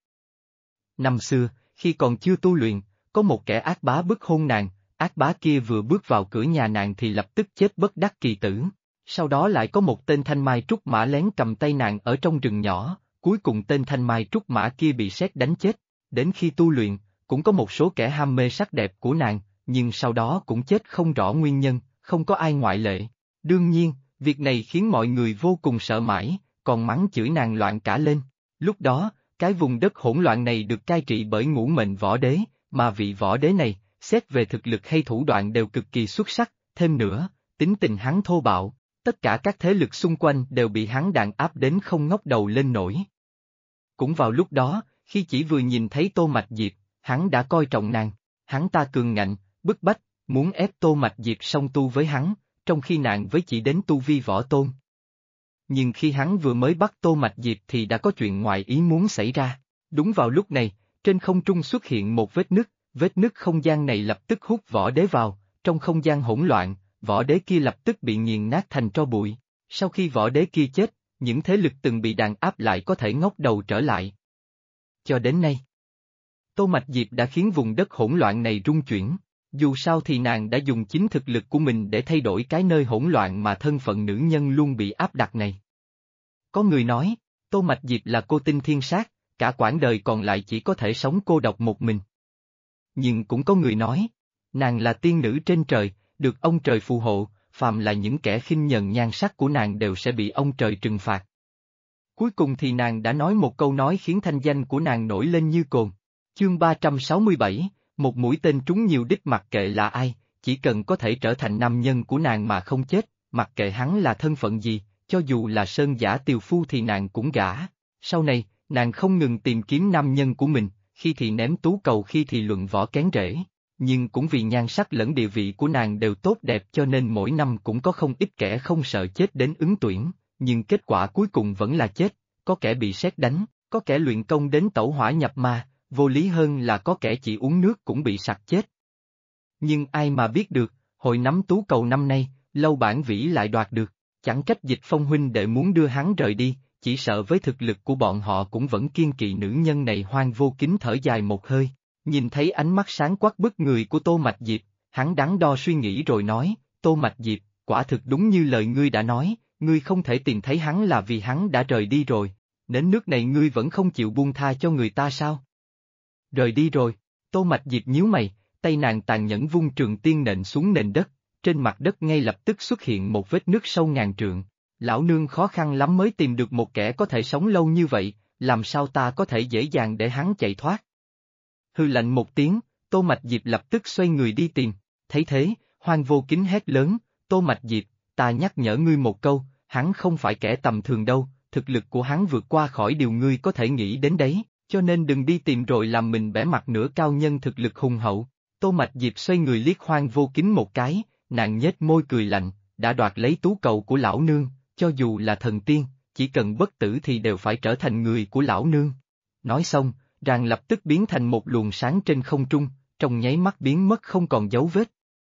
A: năm xưa, khi còn chưa tu luyện, có một kẻ ác bá bức hôn nàng, ác bá kia vừa bước vào cửa nhà nàng thì lập tức chết bất đắc kỳ tử. Sau đó lại có một tên thanh mai trúc mã lén cầm tay nàng ở trong rừng nhỏ, cuối cùng tên thanh mai trúc mã kia bị sét đánh chết. Đến khi tu luyện, cũng có một số kẻ ham mê sắc đẹp của nàng, nhưng sau đó cũng chết không rõ nguyên nhân, không có ai ngoại lệ. Đương nhiên, việc này khiến mọi người vô cùng sợ hãi, còn mắng chửi nàng loạn cả lên. Lúc đó, cái vùng đất hỗn loạn này được cai trị bởi Ngũ Mệnh Võ Đế, mà vị võ đế này, xét về thực lực hay thủ đoạn đều cực kỳ xuất sắc, thêm nữa, tính tình hắn thô bạo, tất cả các thế lực xung quanh đều bị hắn đàn áp đến không ngóc đầu lên nổi. Cũng vào lúc đó, khi chỉ vừa nhìn thấy Tô Mạch Diệp, hắn đã coi trọng nàng, hắn ta cường ngạnh, bức bách, muốn ép Tô Mạch Diệp song tu với hắn, trong khi nàng với chỉ đến tu vi võ tôn. Nhưng khi hắn vừa mới bắt Tô Mạch Diệp thì đã có chuyện ngoại ý muốn xảy ra. Đúng vào lúc này, trên không trung xuất hiện một vết nứt không gian này lập tức hút võ đế vào, trong không gian hỗn loạn, võ đế kia lập tức bị nghiền nát thành tro bụi. Sau khi võ đế kia chết, những thế lực từng bị đàn áp lại có thể ngóc đầu trở lại. Cho đến nay, Tô Mạch Diệp đã khiến vùng đất hỗn loạn này rung chuyển. Dù sao thì nàng đã dùng chính thực lực của mình để thay đổi cái nơi hỗn loạn mà thân phận nữ nhân luôn bị áp đặt này. Có người nói, Tô Mạch Diệp là cô tinh thiên sát, cả quãng đời còn lại chỉ có thể sống cô độc một mình. Nhưng cũng có người nói, nàng là tiên nữ trên trời, được ông trời phù hộ, phàm là những kẻ khinh nhờn nhan sắc của nàng đều sẽ bị ông trời trừng phạt. Cuối cùng thì nàng đã nói một câu nói khiến thanh danh của nàng nổi lên như cồn. Chương 367, một mũi tên trúng nhiều đích mặc kệ là ai, chỉ cần có thể trở thành nam nhân của nàng mà không chết, mặc kệ hắn là thân phận gì, cho dù là sơn giả tiều phu thì nàng cũng gả. Sau này, nàng không ngừng tìm kiếm nam nhân của mình, khi thì ném tú cầu khi thì luận võ kén rễ. nhưng cũng vì nhan sắc lẫn địa vị của nàng đều tốt đẹp cho nên mỗi năm cũng có không ít kẻ không sợ chết đến ứng tuyển, nhưng kết quả cuối cùng vẫn là chết, có kẻ bị sét đánh, có kẻ luyện công đến tẩu hỏa nhập ma, vô lý hơn là có kẻ chỉ uống nước cũng bị sặc chết. Nhưng ai mà biết được, hội nắm tú cầu năm nay, Lâu Bản Vĩ lại đoạt được, chẳng trách Dịch Phong huynh đệ muốn đưa hắn rời đi, chỉ sợ với thực lực của bọn họ cũng vẫn kiên kỵ nữ nhân này. Hoang Vô Kính thở dài một hơi, nhìn thấy ánh mắt sáng quắc bức người của Tô Mạch Diệp, hắn đắn đo suy nghĩ rồi nói, Tô Mạch Diệp, quả thực đúng như lời ngươi đã nói, ngươi không thể tìm thấy hắn là vì hắn đã rời đi rồi, đến nước này ngươi vẫn không chịu buông tha cho người ta sao? Rời đi rồi, Tô Mạch Diệp nhíu mày, tay nàng tàn nhẫn vung trường tiên nện xuống nền đất, trên mặt đất ngay lập tức xuất hiện một vết nứt sâu ngàn trượng. Lão nương khó khăn lắm mới tìm được một kẻ có thể sống lâu như vậy, làm sao ta có thể dễ dàng để hắn chạy thoát? Hư lạnh một tiếng, Tô Mạch Diệp lập tức xoay người đi tìm, thấy thế, Hoang Vô Kính hét lớn, Tô Mạch Diệp, ta nhắc nhở ngươi một câu, hắn không phải kẻ tầm thường đâu, thực lực của hắn vượt qua khỏi điều ngươi có thể nghĩ đến đấy, cho nên đừng đi tìm rồi làm mình bẻ mặt nửa cao nhân thực lực hùng hậu. Tô Mạch Diệp xoay người liếc Hoang Vô Kính một cái, nàng nhếch môi cười lạnh, đã đoạt lấy tú cầu của lão nương, cho dù là thần tiên, chỉ cần bất tử thì đều phải trở thành người của lão nương. Nói xong, nàng lập tức biến thành một luồng sáng trên không trung, trong nháy mắt biến mất không còn dấu vết.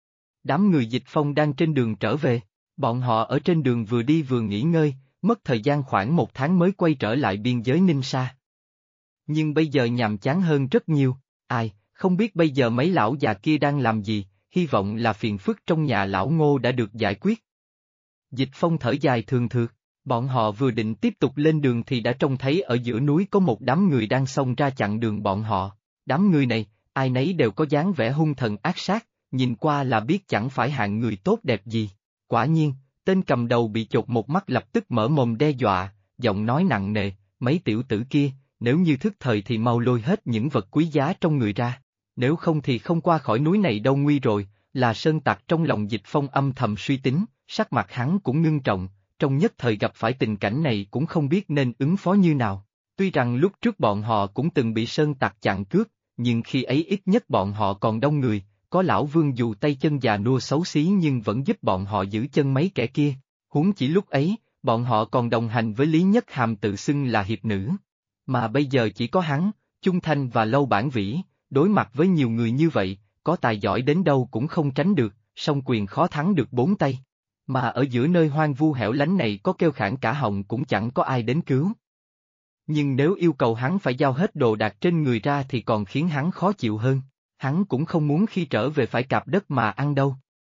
A: Đám người Dịch Phong đang trên đường trở về, bọn họ ở trên đường vừa đi vừa nghỉ ngơi, mất thời gian khoảng 1 tháng mới quay trở lại biên giới Ninh Sa. Nhưng bây giờ nhàm chán hơn rất nhiều, không biết bây giờ mấy lão già kia đang làm gì, hy vọng là phiền phức trong nhà lão Ngô đã được giải quyết. Dịch Phong thở dài thường thượt, bọn họ vừa định tiếp tục lên đường thì đã trông thấy ở giữa núi có một đám người đang xông ra chặn đường bọn họ. Đám người này, ai nấy đều có dáng vẻ hung thần ác sát, nhìn qua là biết chẳng phải hạng người tốt đẹp gì. Quả nhiên, tên cầm đầu bị chột một mắt lập tức mở mồm đe dọa, giọng nói nặng nề, mấy tiểu tử kia, nếu như thức thời thì mau lôi hết những vật quý giá trong người ra, nếu không thì không qua khỏi núi này đâu nguy rồi. Là Sơn Tặc trong lòng Dịch Phong âm thầm suy tính, sắc mặt hắn cũng ngưng trọng, trong nhất thời gặp phải tình cảnh này cũng không biết nên ứng phó như nào. Tuy rằng lúc trước bọn họ cũng từng bị Sơn Tặc chặn cướp, nhưng khi ấy ít nhất bọn họ còn đông người, có lão Vương dù tay chân già nua xấu xí nhưng vẫn giúp bọn họ giữ chân mấy kẻ kia. Huống chỉ lúc ấy, bọn họ còn đồng hành với Lý Nhất Hàm tự xưng là hiệp nữ. Mà bây giờ chỉ có hắn, Chung Thanh và Lâu Bản Vĩ, đối mặt với nhiều người như vậy, có tài giỏi đến đâu cũng không tránh được, song quyền khó thắng được 4 tay. Mà ở giữa nơi hoang vu hẻo lánh này có kêu khản cả họng cũng chẳng có ai đến cứu. Nhưng nếu yêu cầu hắn phải giao hết đồ đạc trên người ra thì còn khiến hắn khó chịu hơn, hắn cũng không muốn khi trở về phải cạp đất mà ăn đâu.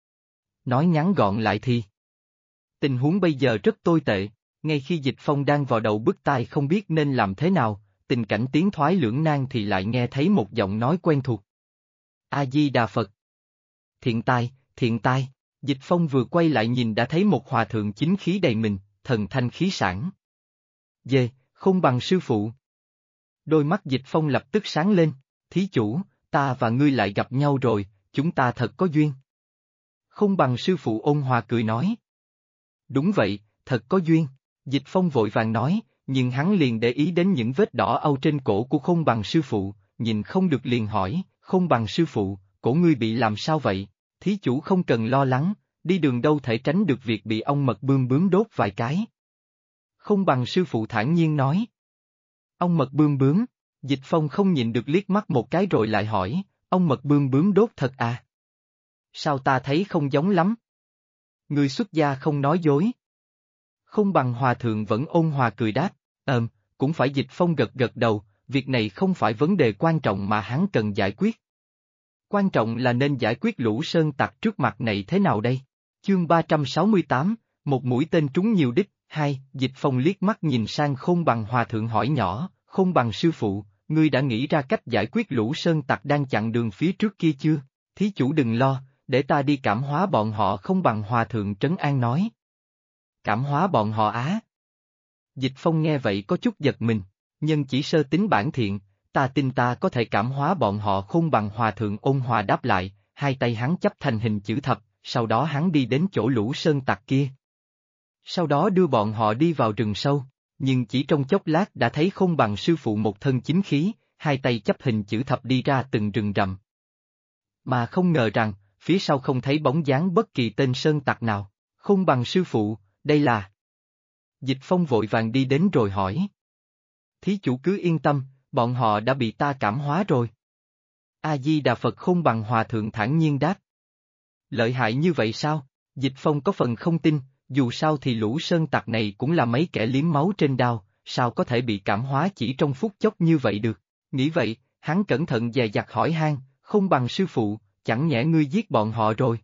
A: Nói ngắn gọn lại thì, tình huống bây giờ rất tồi tệ, ngay khi Dịch Phong đang vào đầu bức tai không biết nên làm thế nào, tình cảnh tiến thoái lưỡng nan thì lại nghe thấy một giọng nói quen thuộc. A-di-đà Phật. Thiện tai, thiện tai. Dịch Phong vừa quay lại nhìn đã thấy một hòa thượng chính khí đầy mình, thần thanh khí sảng. Dê, không bằng sư phụ. Đôi mắt Dịch Phong lập tức sáng lên, thí chủ, ta và ngươi lại gặp nhau rồi, chúng ta thật có duyên. Không bằng sư phụ ôn hòa cười nói. Đúng vậy, thật có duyên, Dịch Phong vội vàng nói, nhưng hắn liền để ý đến những vết đỏ âu trên cổ của Không bằng sư phụ, nhìn không được liền hỏi, Không bằng sư phụ, cổ ngươi bị làm sao vậy? Thí chủ không cần lo lắng, đi đường đâu thể tránh được việc bị ong mật bươm bướm đốt vài cái. Không bằng sư phụ thản nhiên nói. Ong mật bươm bướm, Dịch Phong không nhịn được liếc mắt một cái rồi lại hỏi, ong mật bươm bướm đốt thật à? Sao ta thấy không giống lắm? Người xuất gia không nói dối. Không bằng hòa thượng vẫn ôn hòa cười đáp, cũng phải. Dịch Phong gật gật đầu, việc này không phải vấn đề quan trọng mà hắn cần giải quyết. Quan trọng là nên giải quyết lũ sơn tặc trước mặt này thế nào đây? Chương 368, một mũi tên trúng nhiều đích. Dịch Phong liếc mắt nhìn sang Khôn Bằng hòa thượng hỏi nhỏ, Khôn Bằng sư phụ, ngươi đã nghĩ ra cách giải quyết lũ sơn tặc đang chặn đường phía trước kia chưa? Thí chủ đừng lo, để ta đi cảm hóa bọn họ. Khôn Bằng hòa thượng trấn an nói. Cảm hóa bọn họ á? Dịch Phong nghe vậy có chút giật mình, nhân chỉ sơ tính bản thiện, ta tin ta có thể cảm hóa bọn họ. Khôn Bằng hòa thượng ôn hòa đáp lại, hai tay hắn chắp thành hình chữ thập, sau đó hắn đi đến chỗ lũ sơn tặc kia. Sau đó đưa bọn họ đi vào rừng sâu, nhưng chỉ trong chốc lát đã thấy Khôn Bằng sư phụ một thân chính khí, hai tay chắp hình chữ thập đi ra từng rừng rậm. mà không ngờ rằng, phía sau không thấy bóng dáng bất kỳ tên sơn tặc nào. Không bằng sư phụ, đây là... Dịch Phong vội vàng đi đến rồi hỏi. Thí chủ cứ yên tâm, bọn họ đã bị ta cảm hóa rồi. A-di-đà Phật. Không bằng hòa thượng thản nhiên đáp. Lợi hại như vậy sao? Dịch Phong có phần không tin, dù sao thì lũ sơn tặc này cũng là mấy kẻ liếm máu trên đao, sao có thể bị cảm hóa chỉ trong phút chốc như vậy được. Nghĩ vậy, hắn cẩn thận dè dặt hỏi han, không bằng sư phụ, chẳng nhẽ ngươi giết bọn họ rồi.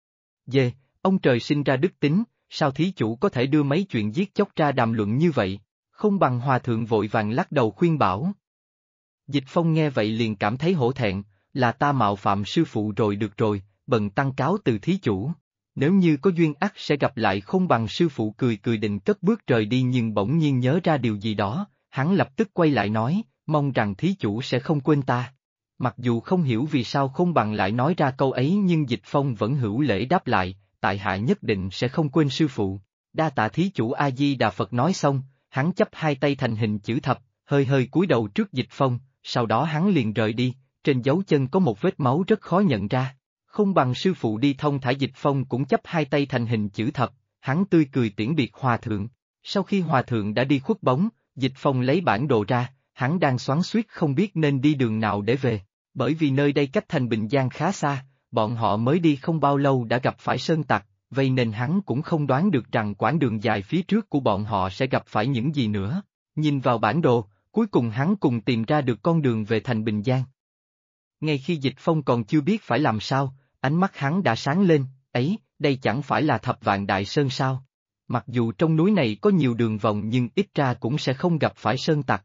A: Dê, ông trời sinh ra đức tính, sao thí chủ có thể đưa mấy chuyện giết chóc ra đàm luận như vậy? Không bằng hòa thượng vội vàng lắc đầu khuyên bảo. Dịch Phong nghe vậy liền cảm thấy hổ thẹn, là ta mạo phạm sư phụ rồi, được rồi, bần tăng cáo từ thí chủ. Nếu như có duyên ắt sẽ gặp lại. Không bằng sư phụ cười cười định cất bước rời đi, nhưng bỗng nhiên nhớ ra điều gì đó, hắn lập tức quay lại nói, mong rằng thí chủ sẽ không quên ta. Mặc dù không hiểu vì sao Không bằng lại nói ra câu ấy, nhưng Dịch Phong vẫn hữu lễ đáp lại, tại hạ nhất định sẽ không quên sư phụ. Đa tạ thí chủ. A-di-đà Phật. Nói xong, hắn chắp hai tay thành hình chữ thập, hơi hơi cúi đầu trước Dịch Phong, sau đó hắn liền rời đi, trên dấu chân có một vết máu rất khó nhận ra. Không bằng sư phụ đi thông thả. Dịch Phong cũng chắp hai tay thành hình chữ thập, hắn tươi cười tiễn biệt hòa thượng. Sau khi hòa thượng đã đi khuất bóng, Dịch Phong lấy bản đồ ra, hắn đang xoắn xuýt không biết nên đi đường nào để về, bởi vì nơi đây cách thành Bình Giang khá xa, bọn họ mới đi không bao lâu đã gặp phải sơn tặc, vậy nên hắn cũng không đoán được rằng quãng đường dài phía trước của bọn họ sẽ gặp phải những gì nữa. Nhìn vào bản đồ, cuối cùng hắn cùng tìm ra được con đường về thành Bình Giang. Ngay khi Dịch Phong còn chưa biết phải làm sao, ánh mắt hắn đã sáng lên, ấy, đây chẳng phải là Thập Vạn Đại Sơn sao? Mặc dù trong núi này có nhiều đường vòng nhưng ít ra cũng sẽ không gặp phải sơn tặc.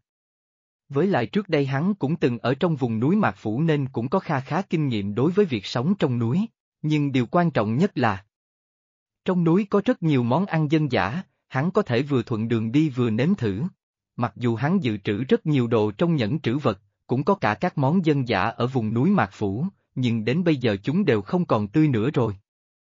A: Với lại trước đây hắn cũng từng ở trong vùng núi Mạc Phủ nên cũng có kha khá kinh nghiệm đối với việc sống trong núi, nhưng điều quan trọng nhất là trong núi có rất nhiều món ăn dân dã, hắn có thể vừa thuận đường đi vừa nếm thử. Mặc dù hắn dự trữ rất nhiều đồ trong nhẫn trữ vật, cũng có cả các món dân dã ở vùng núi Mạc Phủ, nhưng đến bây giờ chúng đều không còn tươi nữa rồi.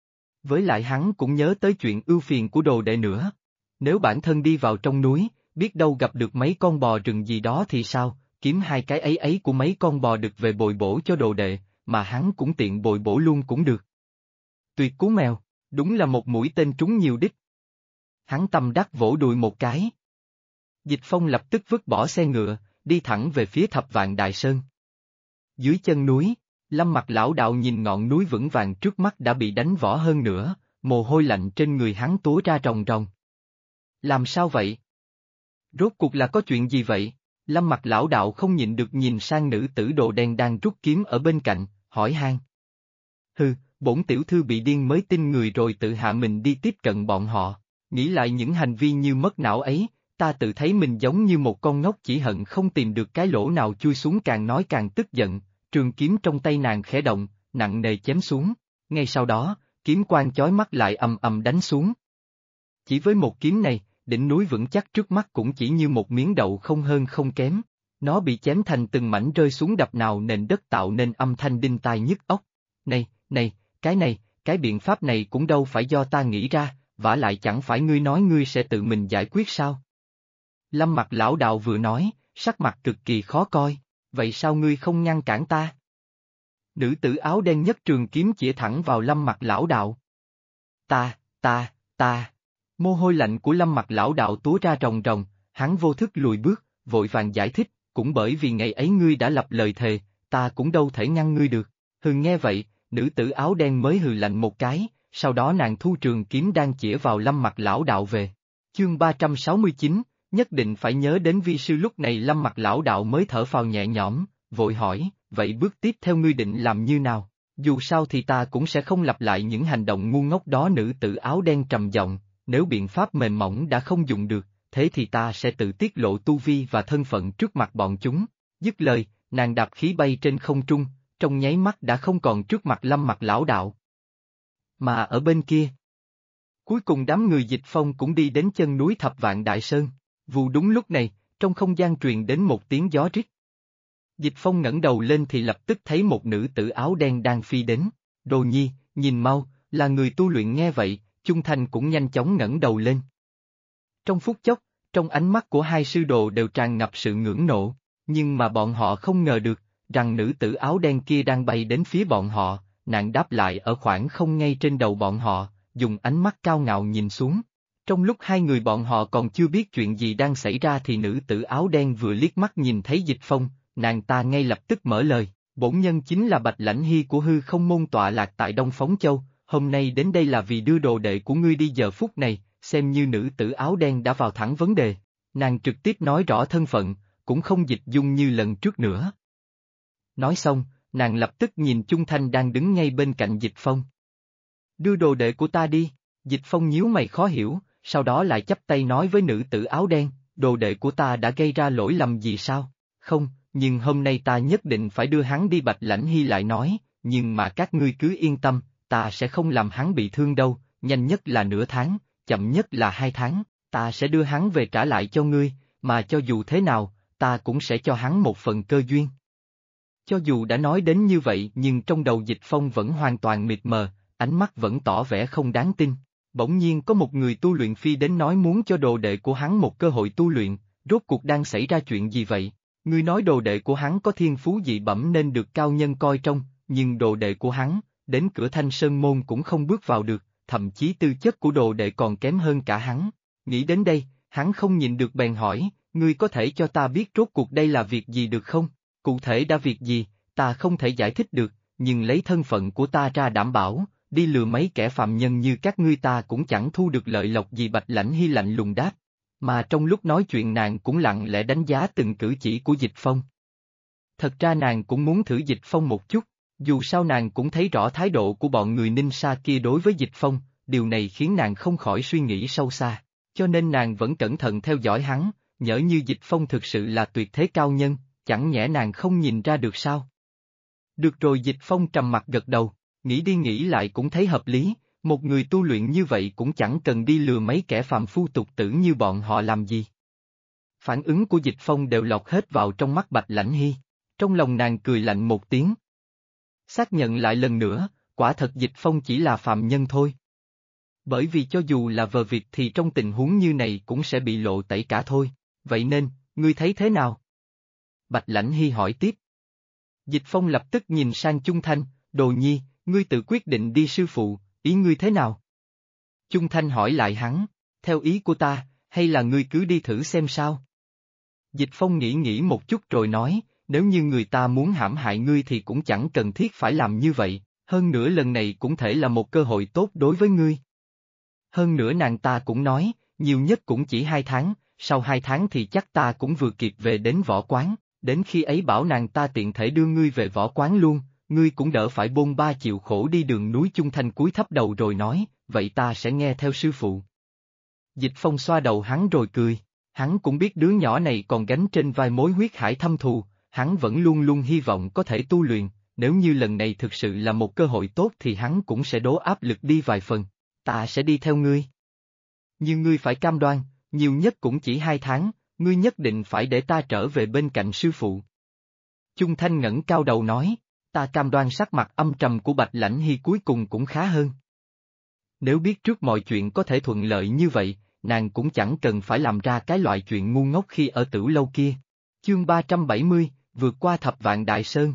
A: Với lại hắn cũng nhớ tới chuyện ưu phiền của đồ đệ nữa. Nếu bản thân đi vào trong núi, biết đâu gặp được mấy con bò rừng gì đó thì sao, kiếm hai cái ấy của mấy con bò đực về bồi bổ cho đồ đệ, mà hắn cũng tiện bồi bổ luôn cũng được. Tuyệt cú mèo, đúng là một mũi tên trúng nhiều đích. Hắn tâm đắc vỗ đùi một cái. Dịch Phong lập tức vứt bỏ xe ngựa, đi thẳng về phía Thập Vạn Đại Sơn. Dưới chân núi, Lâm Mặc lão đạo nhìn ngọn núi vững vàng trước mắt đã bị đánh vỡ hơn nữa, mồ hôi lạnh trên người hắn túa ra ròng ròng. Làm sao vậy? Rốt cuộc là có chuyện gì vậy? Lâm Mặc lão đạo không nhịn được nhìn sang nữ tử đồ đen đang rút kiếm ở bên cạnh, hỏi han. Hừ, bổn tiểu thư bị điên mới tin người rồi tự hạ mình đi tiếp cận bọn họ, nghĩ lại những hành vi như mất não ấy, ta tự thấy mình giống như một con ngốc chỉ hận không tìm được cái lỗ nào chui xuống, càng nói càng tức giận, trường kiếm trong tay nàng khẽ động, nặng nề chém xuống, ngay sau đó, kiếm quang chói mắt lại ầm ầm đánh xuống. Chỉ với một kiếm này, đỉnh núi vững chắc trước mắt cũng chỉ như một miếng đậu không hơn không kém, nó bị chém thành từng mảnh rơi xuống đập nào nền đất tạo nên âm thanh đinh tai nhức óc. Này, cái biện pháp này cũng đâu phải do ta nghĩ ra, vả lại chẳng phải ngươi nói ngươi sẽ tự mình giải quyết sao? Lâm Mặc lão đạo vừa nói, sắc mặt cực kỳ khó coi, vậy sao ngươi không ngăn cản ta? Nữ tử áo đen nhất trường kiếm chĩa thẳng vào Lâm Mặc lão đạo. Ta. Mồ hôi lạnh của Lâm Mặc lão đạo túa ra ròng ròng, hắn vô thức lùi bước, vội vàng giải thích, cũng bởi vì ngày ấy ngươi đã lập lời thề, ta cũng đâu thể ngăn ngươi được. Hừ, nghe vậy, nữ tử áo đen mới hừ lạnh một cái, sau đó nàng thu trường kiếm đang chĩa vào Lâm Mặc lão đạo về. Chương 369, nhất định phải nhớ đến vi sư. Lúc này Lâm Mặc lão đạo mới thở phào nhẹ nhõm, vội hỏi, vậy bước tiếp theo ngươi định làm như nào? Dù sao thì ta cũng sẽ không lặp lại những hành động ngu ngốc đó. Nữ tử áo đen trầm giọng, nếu biện pháp mềm mỏng đã không dùng được, thế thì ta sẽ tự tiết lộ tu vi và thân phận trước mặt bọn chúng. Dứt lời, nàng đạp khí bay trên không trung, trong nháy mắt đã không còn trước mặt Lâm Mặc lão đạo. Mà ở bên kia, cuối cùng đám người Dịch Phong cũng đi đến chân núi Thập Vạn Đại Sơn. Vụ đúng lúc này, trong không gian truyền đến một tiếng gió rít. Dịch Phong ngẩng đầu lên thì lập tức thấy một nữ tử áo đen đang phi đến. Đồ Nhi, nhìn mau, là người tu luyện. Nghe vậy, Chung Thành cũng nhanh chóng ngẩng đầu lên. Trong phút chốc, trong ánh mắt của hai sư đồ đều tràn ngập sự ngưỡng nộ, nhưng mà bọn họ không ngờ được, rằng nữ tử áo đen kia đang bay đến phía bọn họ, nàng đáp lại ở khoảng không ngay trên đầu bọn họ, dùng ánh mắt cao ngạo nhìn xuống. Trong lúc hai người bọn họ còn chưa biết chuyện gì đang xảy ra thì nữ tử áo đen vừa liếc mắt nhìn thấy Dịch Phong, nàng ta ngay lập tức mở lời, bổn nhân chính là Bạch Lãnh Hy của hư không môn tọa lạc tại Đông Phóng Châu, hôm nay đến đây là vì đưa đồ đệ của ngươi đi. Giờ phút này, xem như nữ tử áo đen đã vào thẳng vấn đề, nàng trực tiếp nói rõ thân phận, cũng không dịch dung như lần trước nữa. Nói xong, nàng lập tức nhìn Chung Thanh đang đứng ngay bên cạnh Dịch Phong. Đưa đồ đệ của ta đi, Dịch Phong nhíu mày khó hiểu, sau đó lại chắp tay nói với nữ tử áo đen, đồ đệ của ta đã gây ra lỗi lầm gì sao? Không, nhưng hôm nay ta nhất định phải đưa hắn đi. Bạch Lãnh Hy lại nói, nhưng mà các ngươi cứ yên tâm, ta sẽ không làm hắn bị thương đâu, nhanh nhất là nửa tháng, chậm nhất là 2 tháng, ta sẽ đưa hắn về trả lại cho ngươi, mà cho dù thế nào, ta cũng sẽ cho hắn một phần cơ duyên. Cho dù đã nói đến như vậy nhưng trong đầu Dịch Phong vẫn hoàn toàn mịt mờ, ánh mắt vẫn tỏ vẻ không đáng tin. Bỗng nhiên có một người tu luyện phi đến nói muốn cho đồ đệ của hắn một cơ hội tu luyện, rốt cuộc đang xảy ra chuyện gì vậy? Ngươi nói đồ đệ của hắn có thiên phú dị bẩm nên được cao nhân coi trọng, nhưng đồ đệ của hắn, đến cửa Thanh Sơn Môn cũng không bước vào được, thậm chí tư chất của đồ đệ còn kém hơn cả hắn. Nghĩ đến đây, hắn không nhịn được bèn hỏi, ngươi có thể cho ta biết rốt cuộc đây là việc gì được không? Cụ thể đã việc gì, ta không thể giải thích được, nhưng lấy thân phận của ta ra đảm bảo, đi lừa mấy kẻ phạm nhân như các ngươi ta cũng chẳng thu được lợi lộc gì. Bạch Lãnh Hy lạnh lùng đáp. Mà trong lúc nói chuyện nàng cũng lặng lẽ đánh giá từng cử chỉ của Dịch Phong. Thật ra nàng cũng muốn thử Dịch Phong một chút, dù sao nàng cũng thấy rõ thái độ của bọn người Ninh Sa kia đối với Dịch Phong, điều này khiến nàng không khỏi suy nghĩ sâu xa, cho nên nàng vẫn cẩn thận theo dõi hắn, nhỡ như Dịch Phong thực sự là tuyệt thế cao nhân, chẳng nhẽ nàng không nhìn ra được sao? Được rồi. Dịch Phong trầm mặt gật đầu, nghĩ đi nghĩ lại cũng thấy hợp lý, một người tu luyện như vậy cũng chẳng cần đi lừa mấy kẻ phàm phu tục tử như bọn họ làm gì. Phản ứng của Dịch Phong đều lọt hết vào trong mắt Bạch Lãnh Hy, trong lòng nàng cười lạnh một tiếng. Xác nhận lại lần nữa, quả thật Dịch Phong chỉ là phàm nhân thôi. Bởi vì cho dù là vờ vịt thì trong tình huống như này cũng sẽ bị lộ tẩy cả thôi, vậy nên, ngươi thấy thế nào? Bạch Lãnh Hy hỏi tiếp. Dịch Phong lập tức nhìn sang Chung Thanh, Đồ Nhi, ngươi tự quyết định đi sư phụ, ý ngươi thế nào? Chung Thanh hỏi lại hắn, theo ý của ta, hay là ngươi cứ đi thử xem sao? Dịch Phong nghĩ một chút rồi nói, nếu như người ta muốn hãm hại ngươi thì cũng chẳng cần thiết phải làm như vậy, hơn nữa lần này cũng thể là một cơ hội tốt đối với ngươi. Hơn nữa nàng ta cũng nói, nhiều nhất cũng chỉ 2 tháng, sau 2 tháng thì chắc ta cũng vừa kịp về đến võ quán, đến khi ấy bảo nàng ta tiện thể đưa ngươi về võ quán luôn, ngươi cũng đỡ phải bôn ba chịu khổ đi đường núi. Chung Thanh cúi thấp đầu rồi nói, vậy ta sẽ nghe theo sư phụ. Dịch Phong xoa đầu hắn rồi cười, hắn cũng biết đứa nhỏ này còn gánh trên vai mối huyết hải thâm thù, hắn vẫn luôn luôn hy vọng có thể tu luyện, nếu như lần này thực sự là một cơ hội tốt thì hắn cũng sẽ đố áp lực đi vài phần, ta sẽ đi theo ngươi. Nhưng ngươi phải cam đoan, nhiều nhất cũng chỉ 2 tháng, ngươi nhất định phải để ta trở về bên cạnh sư phụ. Chung Thanh ngẩng cao đầu nói, ta cam đoan. Sắc mặt âm trầm của Bạch Lãnh Hy cuối cùng cũng khá hơn. Nếu biết trước mọi chuyện có thể thuận lợi như vậy, nàng cũng chẳng cần phải làm ra cái loại chuyện ngu ngốc khi ở Tửu Lâu kia. Chương 370, vượt qua Thập Vạn Đại Sơn.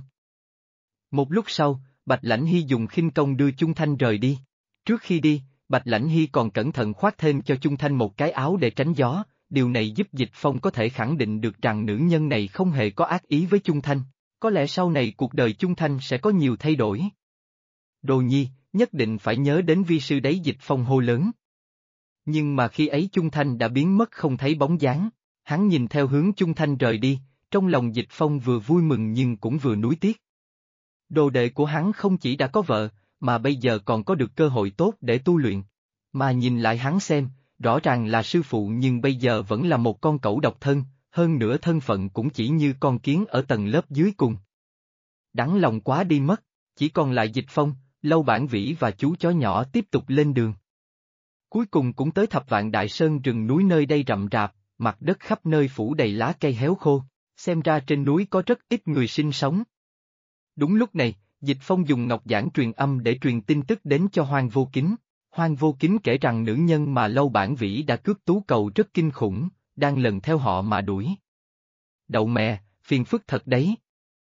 A: Một lúc sau, Bạch Lãnh Hy dùng khinh công đưa Chung Thanh rời đi. Trước khi đi, Bạch Lãnh Hy còn cẩn thận khoác thêm cho Chung Thanh một cái áo để tránh gió, điều này giúp Dịch Phong có thể khẳng định được rằng nữ nhân này không hề có ác ý với Chung Thanh, có lẽ sau này cuộc đời Chung Thanh sẽ có nhiều thay đổi. Đồ Nhi, nhất định phải nhớ đến vi sư đấy. Dịch Phong hô lớn. Nhưng mà khi ấy Chung Thanh đã biến mất không thấy bóng dáng, hắn nhìn theo hướng Chung Thanh rời đi, trong lòng Dịch Phong vừa vui mừng nhưng cũng vừa nuối tiếc. Đồ đệ của hắn không chỉ đã có vợ, mà bây giờ còn có được cơ hội tốt để tu luyện. Mà nhìn lại hắn xem, rõ ràng là sư phụ nhưng bây giờ vẫn là một con cẩu độc thân, hơn nữa thân phận cũng chỉ như con kiến ở tầng lớp dưới cùng. Đắng lòng quá đi mất, chỉ còn lại Dịch Phong, Lâu Bản Vĩ và chú chó nhỏ tiếp tục lên đường. Cuối cùng cũng tới Thập Vạn Đại Sơn. Rừng núi nơi đây rậm rạp, mặt đất khắp nơi phủ đầy lá cây héo khô, xem ra trên núi có rất ít người sinh sống. Đúng lúc này, Dịch Phong dùng ngọc giản truyền âm để truyền tin tức đến cho Hoang Vô Kính. Hoang Vô Kính kể rằng nữ nhân mà Lâu Bản Vĩ đã cướp tú cầu rất kinh khủng, đang lần theo họ mà đuổi. Đậu mẹ, phiền phức thật đấy.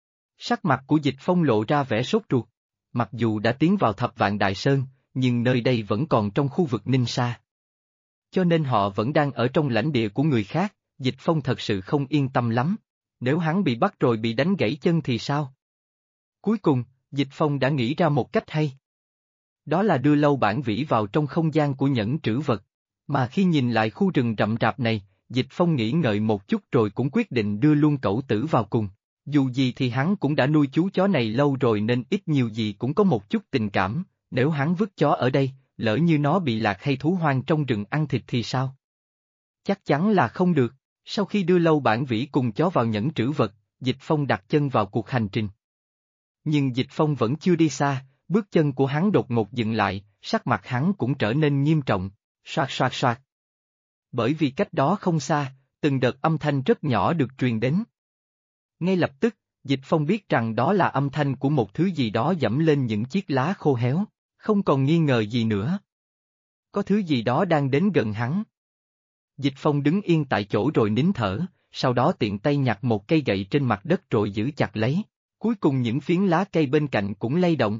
A: Sắc mặt của Dịch Phong lộ ra vẻ sốt ruột. Mặc dù đã tiến vào Thập Vạn Đại Sơn, nhưng nơi đây vẫn còn trong khu vực Ninh Sa. Cho nên họ vẫn đang ở trong lãnh địa của người khác, Dịch Phong thật sự không yên tâm lắm. Nếu hắn bị bắt rồi bị đánh gãy chân thì sao? Cuối cùng, Dịch Phong đã nghĩ ra một cách hay. Đó là đưa Lâu Bản Vĩ vào trong không gian của nhẫn trữ vật. Mà khi nhìn lại khu rừng rậm rạp này, Dịch Phong nghĩ ngợi một chút rồi cũng quyết định đưa luôn Cẩu Tử vào cùng. Dù gì thì hắn cũng đã nuôi chú chó này lâu rồi nên ít nhiều gì cũng có một chút tình cảm, nếu hắn vứt chó ở đây, lỡ như nó bị lạc hay thú hoang trong rừng ăn thịt thì sao? Chắc chắn là không được. Sau khi đưa Lâu Bản Vĩ cùng chó vào nhẫn trữ vật, Dịch Phong đặt chân vào cuộc hành trình. Nhưng Dịch Phong vẫn chưa đi xa, bước chân của hắn đột ngột dừng lại, sắc mặt hắn cũng trở nên nghiêm trọng, xoạt xoạt xoạt. Bởi vì cách đó không xa, từng đợt âm thanh rất nhỏ được truyền đến. Ngay lập tức, Dịch Phong biết rằng đó là âm thanh của một thứ gì đó dẫm lên những chiếc lá khô héo, không còn nghi ngờ gì nữa. Có thứ gì đó đang đến gần hắn. Dịch Phong đứng yên tại chỗ rồi nín thở, sau đó tiện tay nhặt một cây gậy trên mặt đất rồi giữ chặt lấy. Cuối cùng những phiến lá cây bên cạnh cũng lay động.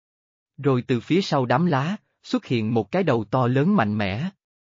A: Rồi từ phía sau đám lá, xuất hiện một cái đầu to lớn mạnh mẽ.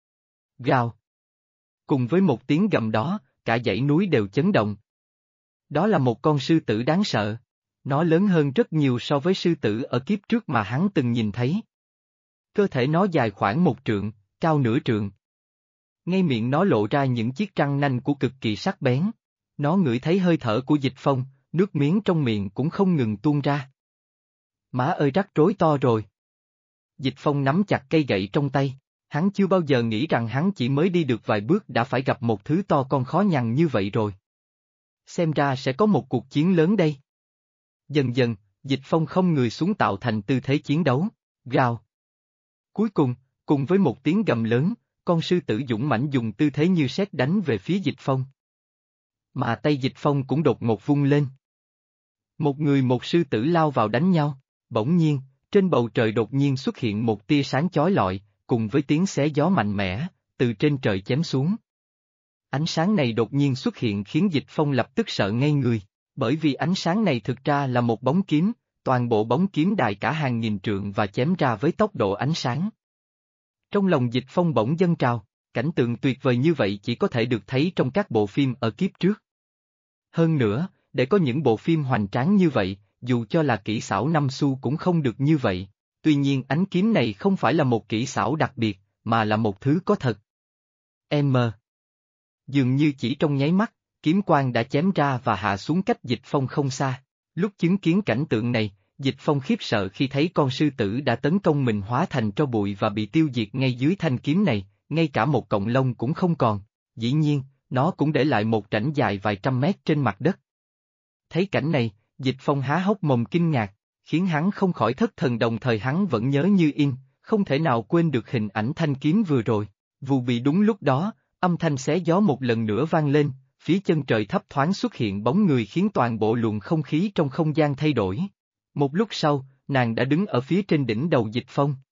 A: Gào. Cùng với một tiếng gầm đó, cả dãy núi đều chấn động. Đó là một con sư tử đáng sợ. Nó lớn hơn rất nhiều so với sư tử ở kiếp trước mà hắn từng nhìn thấy. Cơ thể nó dài khoảng 1 trượng, cao nửa trượng. Ngay miệng nó lộ ra những chiếc răng nanh của cực kỳ sắc bén. Nó ngửi thấy hơi thở của Dịch Phong, nước miếng trong miệng cũng không ngừng tuôn ra. Má ơi rắc rối to rồi. Dịch Phong nắm chặt cây gậy trong tay, hắn chưa bao giờ nghĩ rằng hắn chỉ mới đi được vài bước đã phải gặp một thứ to con khó nhằn như vậy rồi. Xem ra sẽ có một cuộc chiến lớn đây. Dần dần, Dịch Phong không người xuống tạo thành tư thế chiến đấu, gào. Cuối cùng, cùng với một tiếng gầm lớn, con sư tử dũng mãnh dùng tư thế như sét đánh về phía Dịch Phong. Mà tay Dịch Phong cũng đột ngột vung lên. Một người một sư tử lao vào đánh nhau, bỗng nhiên, trên bầu trời đột nhiên xuất hiện một tia sáng chói lọi, cùng với tiếng xé gió mạnh mẽ, từ trên trời chém xuống. Ánh sáng này đột nhiên xuất hiện khiến Dịch Phong lập tức sợ ngây người, bởi vì ánh sáng này thực ra là một bóng kiếm, toàn bộ bóng kiếm dài cả hàng nghìn trượng và chém ra với tốc độ ánh sáng. Trong lòng Dịch Phong bỗng dâng trào, cảnh tượng tuyệt vời như vậy chỉ có thể được thấy trong các bộ phim ở kiếp trước. Hơn nữa, để có những bộ phim hoành tráng như vậy, dù cho là kỹ xảo năm xu cũng không được như vậy, tuy nhiên ánh kiếm này không phải là một kỹ xảo đặc biệt, mà là một thứ có thật. Dường như chỉ trong nháy mắt, kiếm quang đã chém ra và hạ xuống cách Dịch Phong không xa. Lúc chứng kiến cảnh tượng này, Dịch Phong khiếp sợ khi thấy con sư tử đã tấn công mình hóa thành tro bụi và bị tiêu diệt ngay dưới thanh kiếm này, ngay cả một cọng lông cũng không còn. Dĩ nhiên, nó cũng để lại một rãnh dài vài trăm mét trên mặt đất. Thấy cảnh này, Dịch Phong há hốc mồm kinh ngạc, khiến hắn không khỏi thất thần, đồng thời hắn vẫn nhớ như in, không thể nào quên được hình ảnh thanh kiếm vừa rồi. Vù bị đúng lúc đó, âm thanh xé gió một lần nữa vang lên, phía chân trời thấp thoáng xuất hiện bóng người khiến toàn bộ luồng không khí trong không gian thay đổi. Một lúc sau, nàng đã đứng ở phía trên đỉnh đầu Dịch Phong.